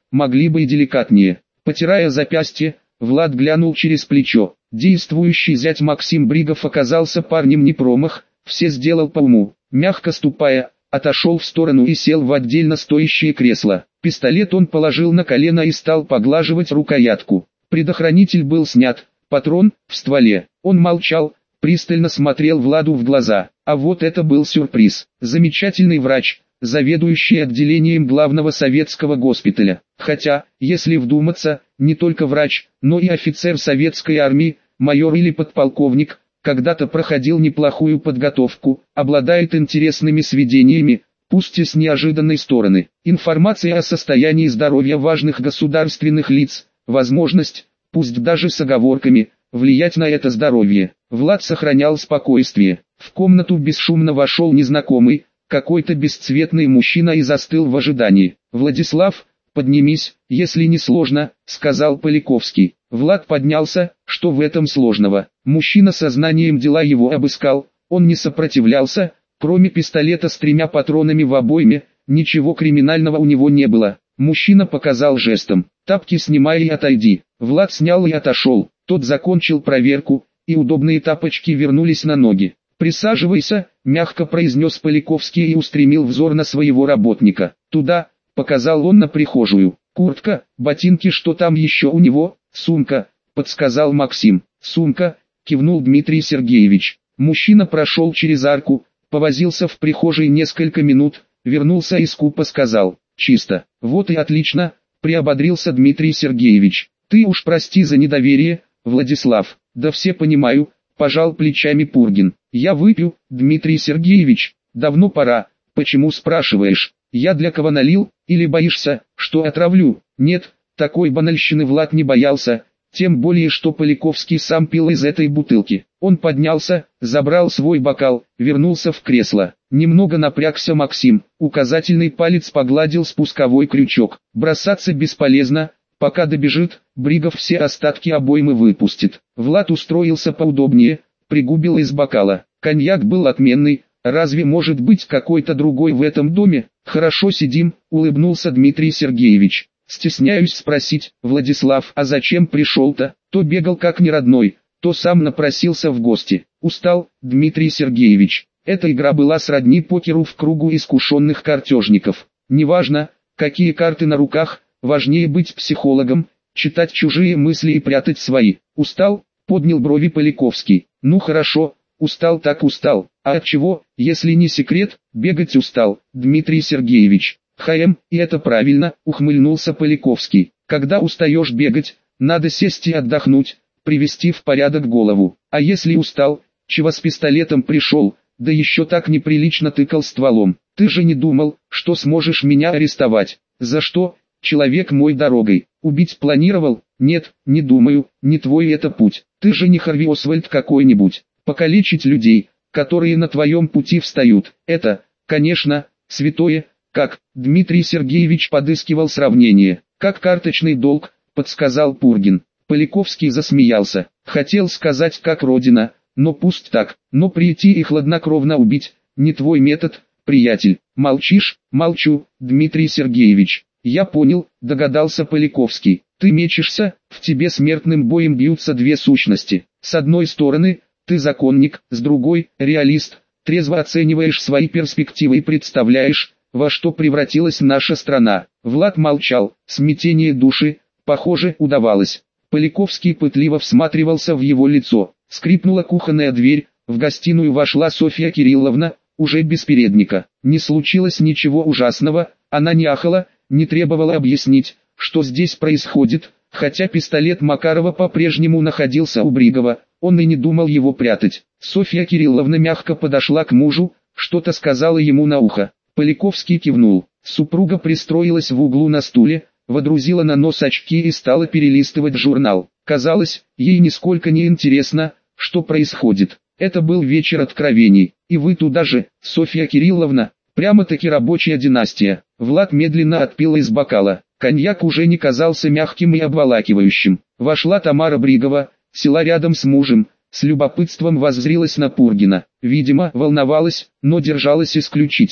могли бы и деликатнее. Потирая запястье, Влад глянул через плечо. Действующий зять Максим Бригов оказался парнем не промах, все сделал по уму. Мягко ступая, отошел в сторону и сел в отдельно стоящее кресло. Пистолет он положил на колено и стал поглаживать рукоятку. Предохранитель был снят, патрон в стволе. Он молчал, пристально смотрел Владу в глаза. А вот это был сюрприз. Замечательный врач, заведующий отделением главного советского госпиталя. Хотя, если вдуматься, не только врач, но и офицер советской армии, майор или подполковник, когда-то проходил неплохую подготовку, обладает интересными сведениями, пусть и с неожиданной стороны. Информация о состоянии здоровья важных государственных лиц, возможность, пусть даже с оговорками, влиять на это здоровье. Влад сохранял спокойствие. В комнату бесшумно вошел незнакомый, какой-то бесцветный мужчина и застыл в ожидании. «Владислав, поднимись, если не сложно», — сказал Поляковский. Влад поднялся, что в этом сложного. Мужчина сознанием дела его обыскал, он не сопротивлялся, кроме пистолета с тремя патронами в обойме, ничего криминального у него не было. Мужчина показал жестом: «Тапки снимай и отойди». Влад снял и отошел, тот закончил проверку, и удобные тапочки вернулись на ноги. «Присаживайся», — мягко произнес Поляковский и устремил взор на своего работника. «Туда», — показал он на прихожую. «Куртка, ботинки, что там еще у него?» «Сумка», — подсказал Максим. «Сумка», — кивнул Дмитрий Сергеевич. Мужчина прошел через арку, повозился в прихожей несколько минут, вернулся и скупо сказал: «Чисто». «Вот и отлично», — приободрился Дмитрий Сергеевич. «Ты уж прости за недоверие, Владислав». «Да все понимаю», — пожал плечами Пургин. «Я выпью, Дмитрий Сергеевич, давно пора». «Почему спрашиваешь? Я для кого налил, или боишься, что отравлю?» «Нет». Такой банальщины Влад не боялся, тем более что Поляковский сам пил из этой бутылки. Он поднялся, забрал свой бокал, вернулся в кресло. Немного напрягся Максим, указательный палец погладил спусковой крючок. Бросаться бесполезно, пока добежит, Бригов все остатки обоймы выпустит. Влад устроился поудобнее, пригубил из бокала. Коньяк был отменный, разве может быть какой-то другой в этом доме? «Хорошо сидим», — улыбнулся Дмитрий Сергеевич. «Стесняюсь спросить, Владислав, а зачем пришел-то? То бегал как неродной, то сам напросился в гости». «Устал, Дмитрий Сергеевич. Эта игра была сродни покеру в кругу искушенных картежников. Неважно, какие карты на руках, важнее быть психологом, читать чужие мысли и прятать свои». «Устал?» — поднял брови Поляковский. «Ну хорошо, устал так устал. А от чего, если не секрет, бегать устал, Дмитрий Сергеевич?» «Хаем, и это правильно», — ухмыльнулся Поляковский. «Когда устаешь бегать, надо сесть и отдохнуть, привести в порядок голову. А если устал, чего с пистолетом пришел, да еще так неприлично тыкал стволом? Ты же не думал, что сможешь меня арестовать? За что, человек мой дорогой? Убить планировал? Нет, не думаю, не твой это путь. Ты же не Харви Освальд какой-нибудь. Покалечить людей, которые на твоем пути встают, это, конечно, святое». «Как?» — Дмитрий Сергеевич подыскивал сравнение. «Как карточный долг», — подсказал Пургин. Поляковский засмеялся. «Хотел сказать, как родина, но пусть так. Но прийти и хладнокровно убить — не твой метод, приятель». «Молчишь?» «Молчу, Дмитрий Сергеевич». «Я понял», — догадался Поляковский. «Ты мечешься, в тебе смертным боем бьются две сущности. С одной стороны, ты законник, с другой — реалист. Трезво оцениваешь свои перспективы и представляешь, во что превратилась наша страна». Влад молчал, смятение души, похоже, удавалось. Поляковский пытливо всматривался в его лицо. Скрипнула кухонная дверь, в гостиную вошла Софья Кирилловна, уже без передника. Не случилось ничего ужасного, она не ахала, не требовала объяснить, что здесь происходит, хотя пистолет Макарова по-прежнему находился у Бригова, он и не думал его прятать. Софья Кирилловна мягко подошла к мужу, что-то сказала ему на ухо. Поляковский кивнул. Супруга пристроилась в углу на стуле, водрузила на нос очки и стала перелистывать журнал. Казалось, ей нисколько не интересно, что происходит. Это был вечер откровений. И вы туда же, Софья Кирилловна, прямо-таки рабочая династия. Влад медленно отпил из бокала. Коньяк уже не казался мягким и обволакивающим. Вошла Тамара Бригова, села рядом с мужем, с любопытством воззрилась на Пургина. Видимо, волновалась, но держалась исключительно.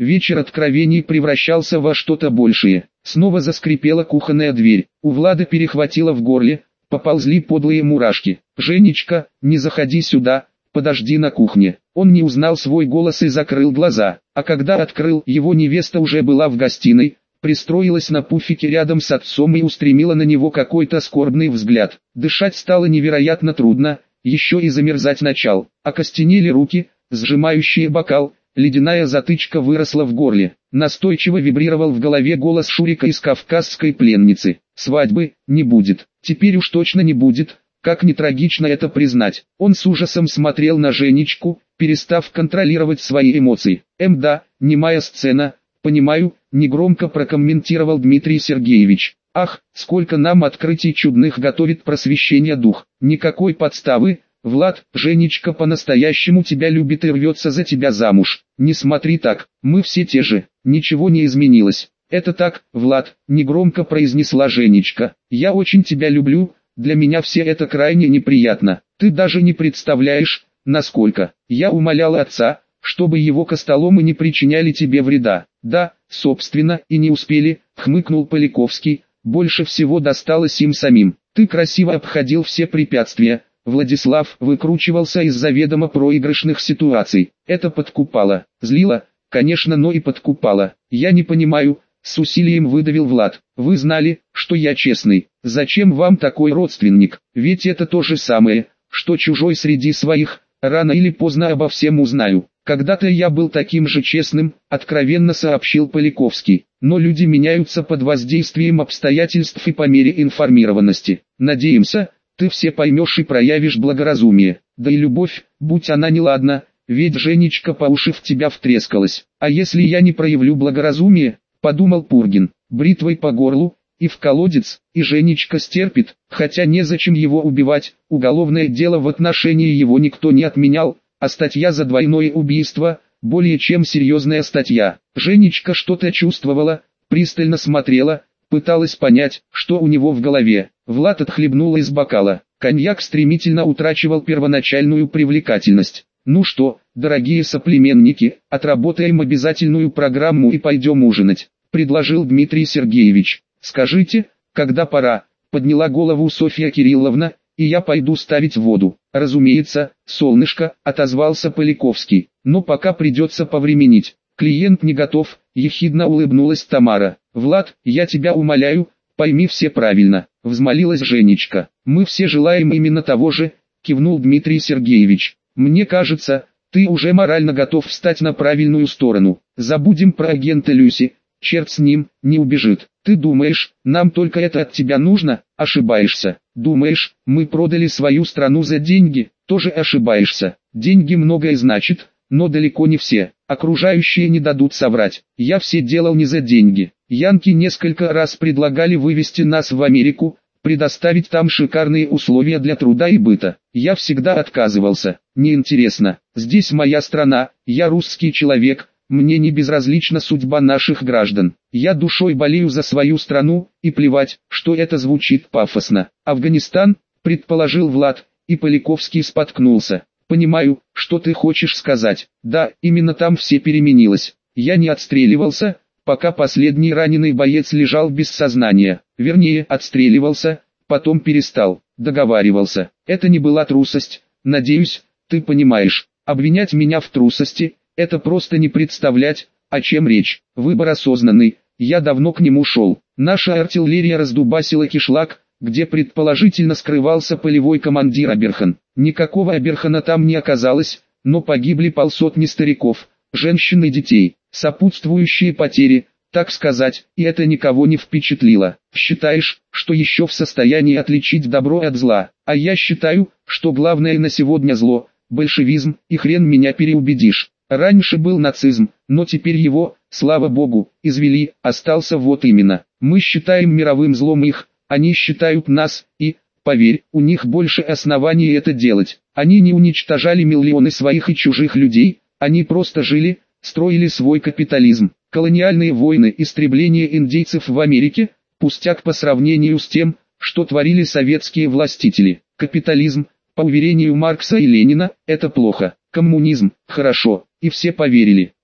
вечер откровений превращался во что-то большее. Снова заскрипела кухонная дверь, у Влада перехватило в горле, поползли подлые мурашки. «Женечка, не заходи сюда, подожди на кухне». Он не узнал свой голос и закрыл глаза, а когда открыл, его невеста уже была в гостиной, пристроилась на пуфике рядом с отцом и устремила на него какой-то скорбный взгляд. Дышать стало невероятно трудно, еще и замерзать начал. Окостенели руки, сжимающие бокал, ледяная затычка выросла в горле. Настойчиво вибрировал в голове голос Шурика из «Кавказской пленницы». «Свадьбы не будет, теперь уж точно не будет». Как ни трагично это признать, он с ужасом смотрел на Женечку, перестав контролировать свои эмоции. «Эм да, немая сцена, понимаю», — негромко прокомментировал Дмитрий Сергеевич. «Ах, сколько нам открытий чудных готовит просвещение дух. Никакой подставы, Влад, Женечка по-настоящему тебя любит и рвется за тебя замуж. Не смотри так, мы все те же, ничего не изменилось». «Это так, Влад», — негромко произнесла Женечка. «Я очень тебя люблю, для меня все это крайне неприятно. Ты даже не представляешь, насколько. Я умолял отца, чтобы его костоломы не причиняли тебе вреда». «Да, собственно, и не успели», — хмыкнул Поляковский. «Больше всего досталось им самим. Ты красиво обходил все препятствия». Владислав выкручивался из заведомо проигрышных ситуаций. Это подкупало, злило, конечно, но и подкупало. «Я не понимаю», — с усилием выдавил Влад. «Вы знали, что я честный. Зачем вам такой родственник? Ведь это то же самое, что чужой среди своих. Рано или поздно обо всем узнаю». «Когда-то я был таким же честным», — откровенно сообщил Поляковский. «Но люди меняются под воздействием обстоятельств и по мере информированности. Надеемся, ты все поймешь и проявишь благоразумие. Да и любовь, будь она неладна, ведь Женечка по уши в тебя втрескалась. А если я не проявлю благоразумие?» — подумал Пургин. «Бритвой по горлу, и в колодец, и Женечка стерпит, хотя незачем его убивать, уголовное дело в отношении его никто не отменял, а статья за двойное убийство, более чем серьезная статья». Женечка что-то чувствовала, пристально смотрела, пыталась понять, что у него в голове. Влад отхлебнул из бокала. Коньяк стремительно утрачивал первоначальную привлекательность. «Ну что, дорогие соплеменники, отработаем обязательную программу и пойдем ужинать», — предложил Дмитрий Сергеевич. «Скажите, когда пора?» — подняла голову Софья Кирилловна. «И я пойду ставить воду». «Разумеется, солнышко», — отозвался Поляковский. «Но пока придется повременить. Клиент не готов», — ехидно улыбнулась Тамара. «Влад, я тебя умоляю, пойми все правильно», — взмолилась Женечка. «Мы все желаем именно того же», — кивнул Дмитрий Сергеевич. «Мне кажется, ты уже морально готов встать на правильную сторону. Забудем про агента Люси, черт с ним, не убежит. Ты думаешь, нам только это от тебя нужно? Ошибаешься. Думаешь, мы продали свою страну за деньги? Тоже ошибаешься. Деньги многое значит, но далеко не все. Окружающие не дадут соврать. Я все делал не за деньги. Янки несколько раз предлагали вывести нас в Америку, предоставить там шикарные условия для труда и быта. Я всегда отказывался. Неинтересно. Здесь моя страна, я русский человек, мне не безразлична судьба наших граждан. Я душой болею за свою страну, и плевать, что это звучит пафосно. Афганистан, предположил Влад, и Поляковский споткнулся. «Понимаю, что ты хочешь сказать. Да, именно там все переменилось. Я не отстреливался, пока последний раненый боец лежал без сознания. Вернее, отстреливался, потом перестал, договаривался. Это не была трусость, надеюсь, ты понимаешь. Обвинять меня в трусости – это просто не представлять, о чем речь. Выбор осознанный, я давно к нему шел. Наша артиллерия раздубасила кишлак, где предположительно скрывался полевой командир Аберхан. Никакого Аберхана там не оказалось, но погибли полсотни стариков, женщин и детей. Сопутствующие потери, так сказать, и это никого не впечатлило. Считаешь, что еще в состоянии отличить добро от зла, а я считаю, что главное на сегодня зло, большевизм, и хрен меня переубедишь. Раньше был нацизм, но теперь его, слава богу, извели, остался вот именно. Мы считаем мировым злом их, они считают нас, и, поверь, у них больше оснований это делать. Они не уничтожали миллионы своих и чужих людей, они просто жили, строили свой капитализм. Колониальные войны, истребление индейцев в Америке, пустяк по сравнению с тем, что творили советские властители. Капитализм, по уверению Маркса и Ленина, это плохо. Коммунизм, хорошо, и все поверили.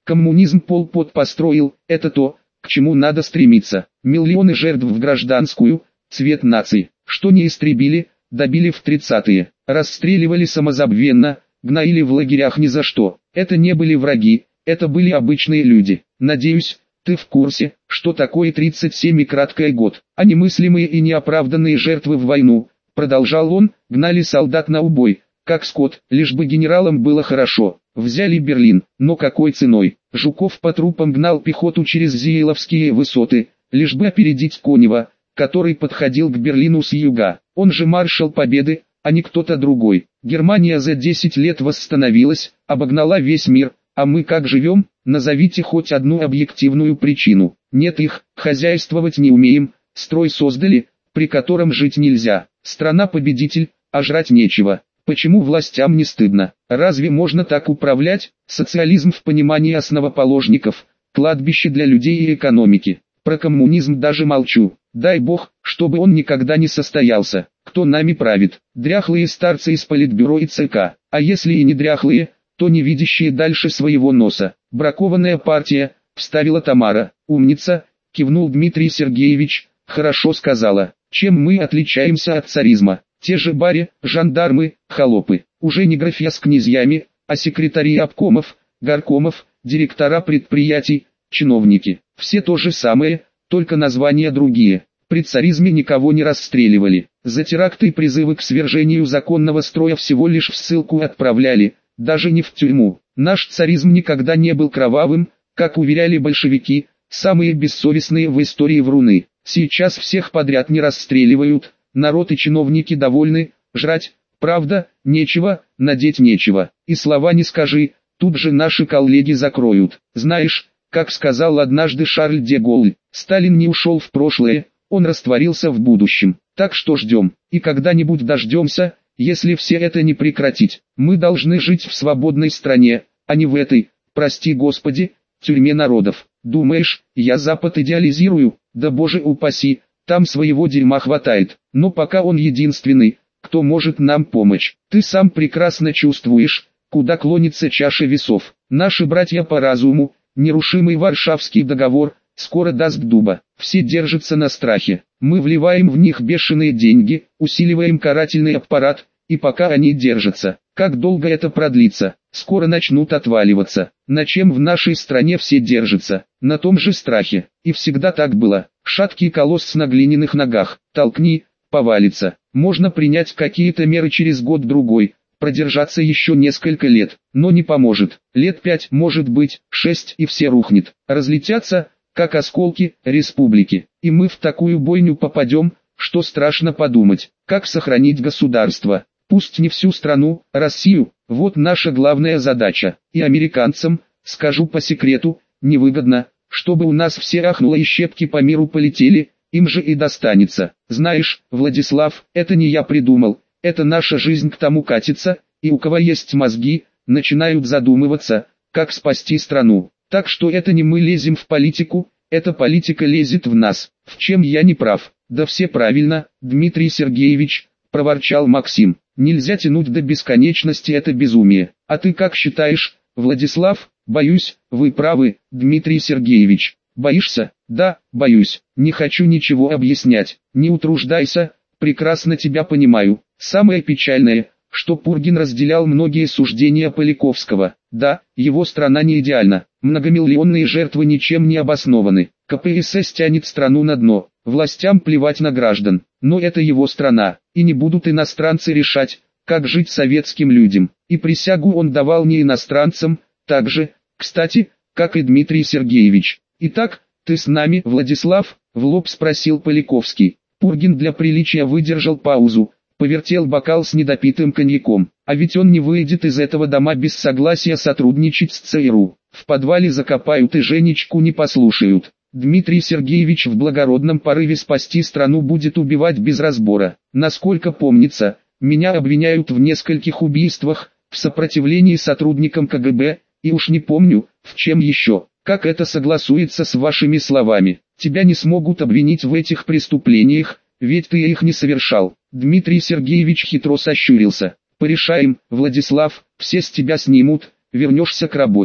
Коммунизм Пол Пот построил, это то, к чему надо стремиться. Миллионы жертв в гражданскую, цвет нации, что не истребили, добили в тридцатые, расстреливали самозабвенно, гноили в лагерях ни за что. Это не были враги, это были обычные люди. Надеюсь, ты в курсе, что такое тридцать семь и краткое год, а немыслимые и неоправданные жертвы в войну, продолжал он, гнали солдат на убой, как скот, лишь бы генералам было хорошо. Взяли Берлин, но какой ценой? Жуков по трупам гнал пехоту через Зиеловские высоты, лишь бы опередить Конева, который подходил к Берлину с юга. Он же маршал Победы, а не кто-то другой. Германия за десять лет восстановилась, обогнала весь мир, а мы как живем? Назовите хоть одну объективную причину. Нет их, хозяйствовать не умеем, строй создали, при котором жить нельзя. Страна-победитель, а жрать нечего. Почему властям не стыдно? Разве можно так управлять? Социализм в понимании основоположников, кладбище для людей и экономики. Про коммунизм даже молчу. Дай бог, чтобы он никогда не состоялся. Кто нами правит? Дряхлые старцы из политбюро и ЦК. А если и не дряхлые, то не видящие дальше своего носа. Бракованная партия, вставила Тамара. Умница, кивнул Дмитрий Сергеевич, хорошо сказала. Чем мы отличаемся от царизма? Те же бари, жандармы, холопы, уже не графья с князьями, а секретари обкомов, горкомов, директора предприятий, чиновники. Все то же самое, только названия другие. При царизме никого не расстреливали. За теракты и призывы к свержению законного строя всего лишь в ссылку отправляли, даже не в тюрьму. Наш царизм никогда не был кровавым, как уверяли большевики, самые бессовестные в истории вруны. Сейчас всех подряд не расстреливают. Народ и чиновники довольны, жрать, правда, нечего, надеть нечего. И слова не скажи, тут же наши коллеги закроют. Знаешь, как сказал однажды Шарль де Голль, Сталин не ушел в прошлое, он растворился в будущем. Так что ждем, и когда-нибудь дождемся, если все это не прекратить. Мы должны жить в свободной стране, а не в этой, прости Господи, тюрьме народов. Думаешь, я Запад идеализирую? Да боже упаси. Там своего дерьма хватает, но пока он единственный, кто может нам помочь. Ты сам прекрасно чувствуешь, куда клонится чаша весов. Наши братья по разуму, нерушимый Варшавский договор, скоро даст дуба. Все держатся на страхе. Мы вливаем в них бешеные деньги, усиливаем карательный аппарат, и пока они держатся, как долго это продлится? Скоро начнут отваливаться. На чем в нашей стране все держатся? На том же страхе. И всегда так было. Шаткий колосс на глиняных ногах. Толкни, повалится. Можно принять какие-то меры через год-другой, продержаться еще несколько лет, но не поможет. Лет пять, может быть, шесть, и все рухнет. Разлетятся, как осколки, республики. И мы в такую бойню попадем, что страшно подумать, как сохранить государство. Пусть не всю страну, Россию, вот наша главная задача. И американцам, скажу по секрету, невыгодно, чтобы у нас все ахнуло и щепки по миру полетели, им же и достанется. Знаешь, Владислав, это не я придумал, это наша жизнь к тому катится, и у кого есть мозги, начинают задумываться, как спасти страну. Так что это не мы лезем в политику, эта политика лезет в нас. В чем я не прав? Да все правильно, Дмитрий Сергеевич, проворчал Максим. Нельзя тянуть до бесконечности это безумие. А ты как считаешь, Владислав? Боюсь, вы правы, Дмитрий Сергеевич. Боишься? Да, боюсь. Не хочу ничего объяснять. Не утруждайся, прекрасно тебя понимаю. Самое печальное, что Пургин разделял многие суждения Поляковского. Да, его страна не идеальна. Многомиллионные жертвы ничем не обоснованы. ка пэ эс эс тянет страну на дно. Властям плевать на граждан. Но это его страна. И не будут иностранцы решать, как жить советским людям. И присягу он давал не иностранцам, так же, кстати, как и Дмитрий Сергеевич. «Итак, ты с нами, Владислав?» — в лоб спросил Поляковский. Пургин для приличия выдержал паузу, повертел бокал с недопитым коньяком. А ведь он не выйдет из этого дома без согласия сотрудничать с ЦРУ. В подвале закопают и Женечку не послушают. Дмитрий Сергеевич в благородном порыве спасти страну будет убивать без разбора. Насколько помнится, меня обвиняют в нескольких убийствах, в сопротивлении сотрудникам ка гэ бэ, и уж не помню, в чем еще. Как это согласуется с вашими словами? Тебя не смогут обвинить в этих преступлениях, ведь ты их не совершал. Дмитрий Сергеевич хитро сощурился. Порешаем, Владислав, все с тебя снимут, вернешься к работе.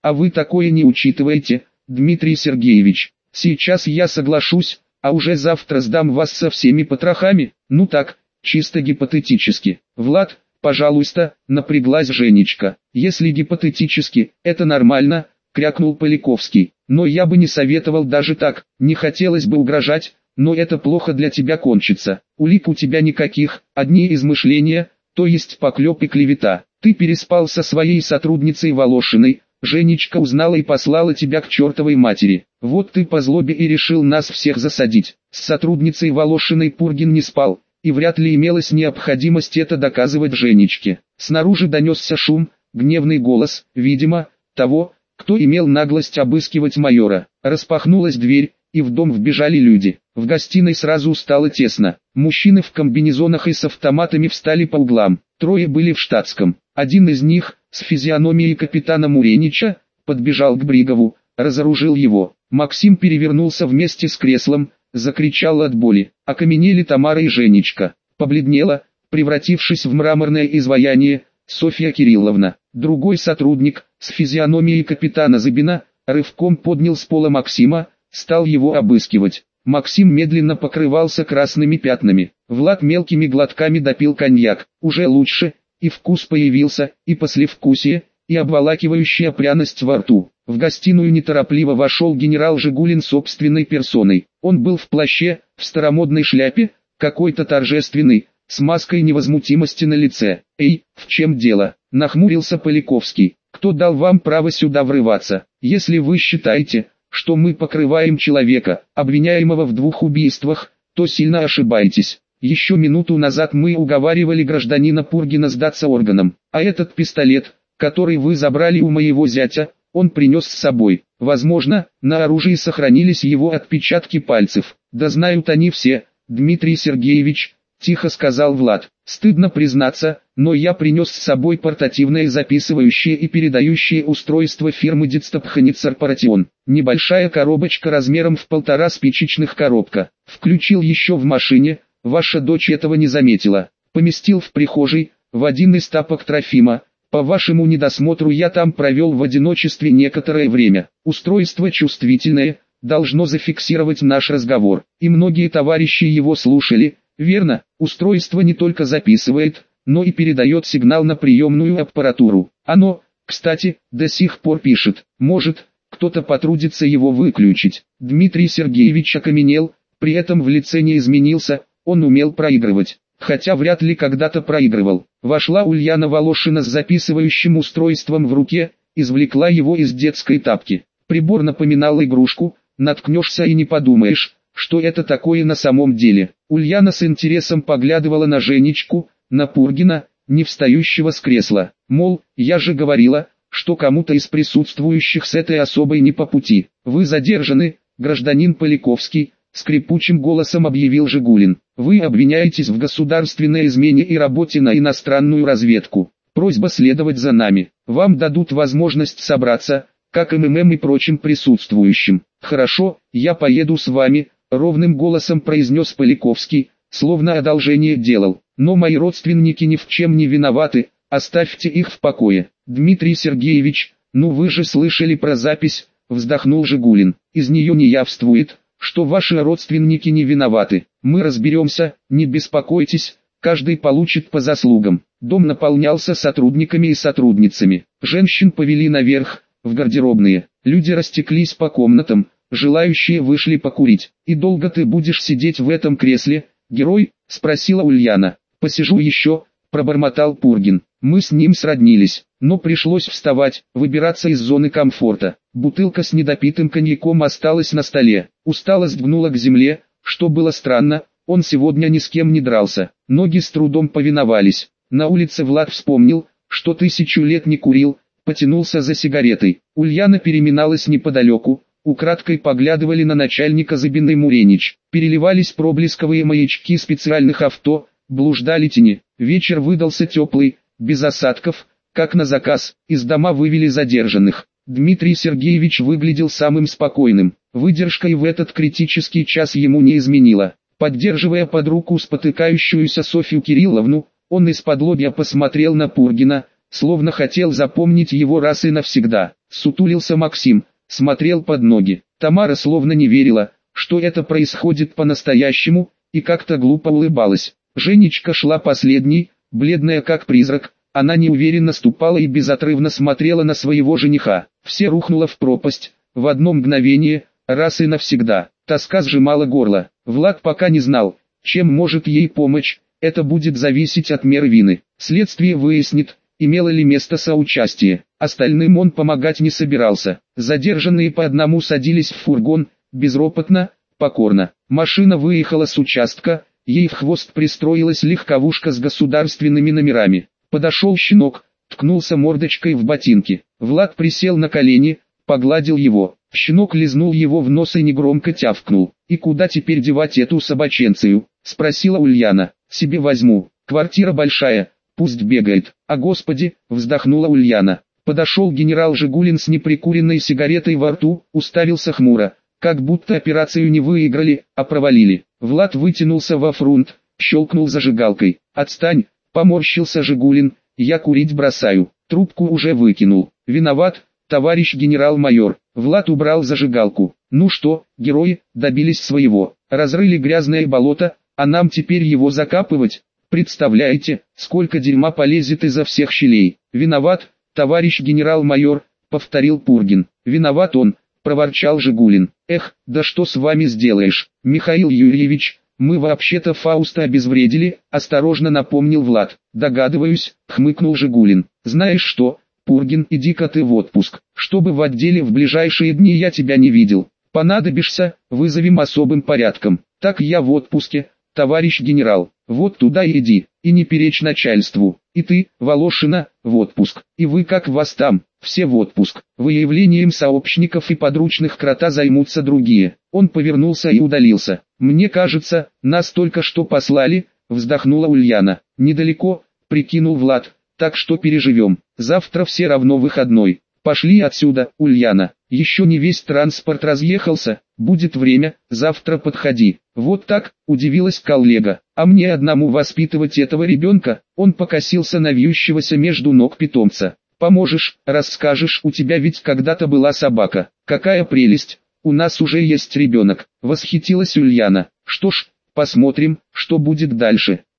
А вы такое не учитываете, Дмитрий Сергеевич. Сейчас я соглашусь, а уже завтра сдам вас со всеми потрохами. Ну так, чисто гипотетически. Влад, пожалуйста, напряглась Женечка. Если гипотетически, это нормально, крякнул Поляковский. Но я бы не советовал даже так, не хотелось бы угрожать, но это плохо для тебя кончится. Улик у тебя никаких, одни измышления, то есть поклеп и клевета. Ты переспал со своей сотрудницей Волошиной, Женечка узнала и послала тебя к чертовой матери. Вот ты по злобе и решил нас всех засадить. С сотрудницей Волошиной Пургин не спал, и вряд ли имелась необходимость это доказывать Женечке. Снаружи донесся шум, гневный голос, видимо, того, кто имел наглость обыскивать майора. Распахнулась дверь, и в дом вбежали люди. В гостиной сразу стало тесно. Мужчины в комбинезонах и с автоматами встали по углам. Трое были в штатском. Один из них, с физиономией капитана Муренича, подбежал к Бригову, разоружил его. Максим перевернулся вместе с креслом, закричал от боли. Окаменели Тамара и Женечка. Побледнела, превратившись в мраморное изваяние, Софья Кирилловна. Другой сотрудник, с физиономией капитана Зыбина, рывком поднял с пола Максима, стал его обыскивать. Максим медленно покрывался красными пятнами. Влад мелкими глотками допил коньяк. Уже лучше, и вкус появился, и послевкусие, и обволакивающая пряность во рту. В гостиную неторопливо вошел генерал Жигулин собственной персоной. Он был в плаще, в старомодной шляпе, какой-то торжественный, с маской невозмутимости на лице. «Эй, в чем дело?» – нахмурился Поляковский. «Кто дал вам право сюда врываться? Если вы считаете, что мы покрываем человека, обвиняемого в двух убийствах, то сильно ошибаетесь. Еще минуту назад мы уговаривали гражданина Пургина сдаться органам, а этот пистолет, который вы забрали у моего зятя, он принес с собой. Возможно, на оружии сохранились его отпечатки пальцев. Да знают они все, Дмитрий Сергеевич», – тихо сказал Влад. «Стыдно признаться, но я принес с собой портативное записывающее и передающее устройство фирмы Дитстопханицерпаратион. Небольшая коробочка размером в полтора спичечных коробка. Включил еще в машине, ваша дочь этого не заметила. Поместил в прихожей, в один из тапок Трофима. По вашему недосмотру я там провел в одиночестве некоторое время. Устройство чувствительное, должно зафиксировать наш разговор. И многие товарищи его слушали». «Верно, устройство не только записывает, но и передает сигнал на приемную аппаратуру. Оно, кстати, до сих пор пишет. Может, кто-то потрудится его выключить». Дмитрий Сергеевич окаменел, при этом в лице не изменился, он умел проигрывать. Хотя вряд ли когда-то проигрывал. Вошла Ульяна Волошина с записывающим устройством в руке, извлекла его из детской тапки. Прибор напоминал игрушку, наткнешься и не подумаешь, что это такое на самом деле. Ульяна с интересом поглядывала на Женечку, на Пургина, не встающего с кресла. Мол, я же говорила, что кому-то из присутствующих с этой особой не по пути. «Вы задержаны, гражданин Поляковский», — скрипучим голосом объявил Жигулин. «Вы обвиняетесь в государственной измене и работе на иностранную разведку. Просьба следовать за нами. Вам дадут возможность собраться, как МММ и прочим присутствующим». «Хорошо, я поеду с вами», — ровным голосом произнес Поляковский, словно одолжение делал. «Но мои родственники ни в чем не виноваты, оставьте их в покое». «Дмитрий Сергеевич, ну вы же слышали про запись», — вздохнул Жигулин. «Из нее не явствует, что ваши родственники не виноваты. Мы разберемся, не беспокойтесь, каждый получит по заслугам». Дом наполнялся сотрудниками и сотрудницами. Женщин повели наверх, в гардеробные. Люди растеклись по комнатам, желающие вышли покурить. «И долго ты будешь сидеть в этом кресле, герой?» — спросила Ульяна. «Посижу еще», — пробормотал Пургин. Мы с ним сроднились, но пришлось вставать, выбираться из зоны комфорта. Бутылка с недопитым коньяком осталась на столе. Усталость гнула к земле, что было странно, он сегодня ни с кем не дрался. Ноги с трудом повиновались. На улице Влад вспомнил, что тысячу лет не курил, потянулся за сигаретой. Ульяна переминалась неподалеку, украдкой поглядывали на начальника Зыбин и Муренич. Переливались проблесковые маячки специальных авто, блуждали тени. Вечер выдался теплый, без осадков, как на заказ. Из дома вывели задержанных. Дмитрий Сергеевич выглядел самым спокойным. Выдержка и в этот критический час ему не изменила. Поддерживая под руку спотыкающуюся Софью Кирилловну, он из-под лобья посмотрел на Пургина, словно хотел запомнить его раз и навсегда. Сутулился Максим, смотрел под ноги. Тамара словно не верила, что это происходит по-настоящему, и как-то глупо улыбалась. Женечка шла последней, бледная как призрак, она неуверенно ступала и безотрывно смотрела на своего жениха. Все рухнуло в пропасть, в одно мгновение, раз и навсегда. Тоска сжимала горло. Влад пока не знал, чем может ей помочь, это будет зависеть от меры вины. Следствие выяснит, имело ли место соучастие. Остальным он помогать не собирался. Задержанные по одному садились в фургон, безропотно, покорно. Машина выехала с участка, ей в хвост пристроилась легковушка с государственными номерами. Подошел щенок, ткнулся мордочкой в ботинки. Влад присел на колени, погладил его. Щенок лизнул его в нос и негромко тявкнул. «И куда теперь девать эту собаченцию?» — спросила Ульяна. «Себе возьму. Квартира большая, пусть бегает». «А господи!» — вздохнула Ульяна. Подошел генерал Жигулин с неприкуренной сигаретой во рту, уставился хмуро, как будто операцию не выиграли, а провалили. Влад вытянулся во фрунт, щелкнул зажигалкой. «Отстань!» — поморщился Жигулин. «Я курить бросаю». Трубку уже выкинул. «Виноват, товарищ генерал-майор». Влад убрал зажигалку. «Ну что, герои, добились своего. Разрыли грязное болото, а нам теперь его закапывать? Представляете, сколько дерьма полезет изо всех щелей». «Виноват, товарищ генерал-майор», — повторил Пургин. «Виноват он», — проворчал Жигулин. «Эх, да что с вами сделаешь, Михаил Юрьевич, мы вообще-то Фауста обезвредили», — осторожно напомнил Влад. «Догадываюсь», — хмыкнул Жигулин. «Знаешь что, Пургин, иди-ка ты в отпуск, чтобы в отделе в ближайшие дни я тебя не видел. Понадобишься, вызовем особым порядком». «Так я в отпуске, товарищ генерал». «Вот туда и иди, и не перечь начальству. И ты, Волошина, в отпуск. И вы как вас там, все в отпуск. Выявлением сообщников и подручных крота займутся другие». Он повернулся и удалился. «Мне кажется, нас только что послали», — вздохнула Ульяна. «Недалеко», — прикинул Влад, — «так что переживем. Завтра все равно выходной. Пошли отсюда, Ульяна. Еще не весь транспорт разъехался, будет время, завтра подходи». «Вот так», — удивилась коллега. «А мне одному воспитывать этого ребенка?» Он покосился на вьющегося между ног питомца. «Поможешь, расскажешь, у тебя ведь когда-то была собака». «Какая прелесть, у нас уже есть ребенок», — восхитилась Ульяна. «Что ж, посмотрим, что будет дальше».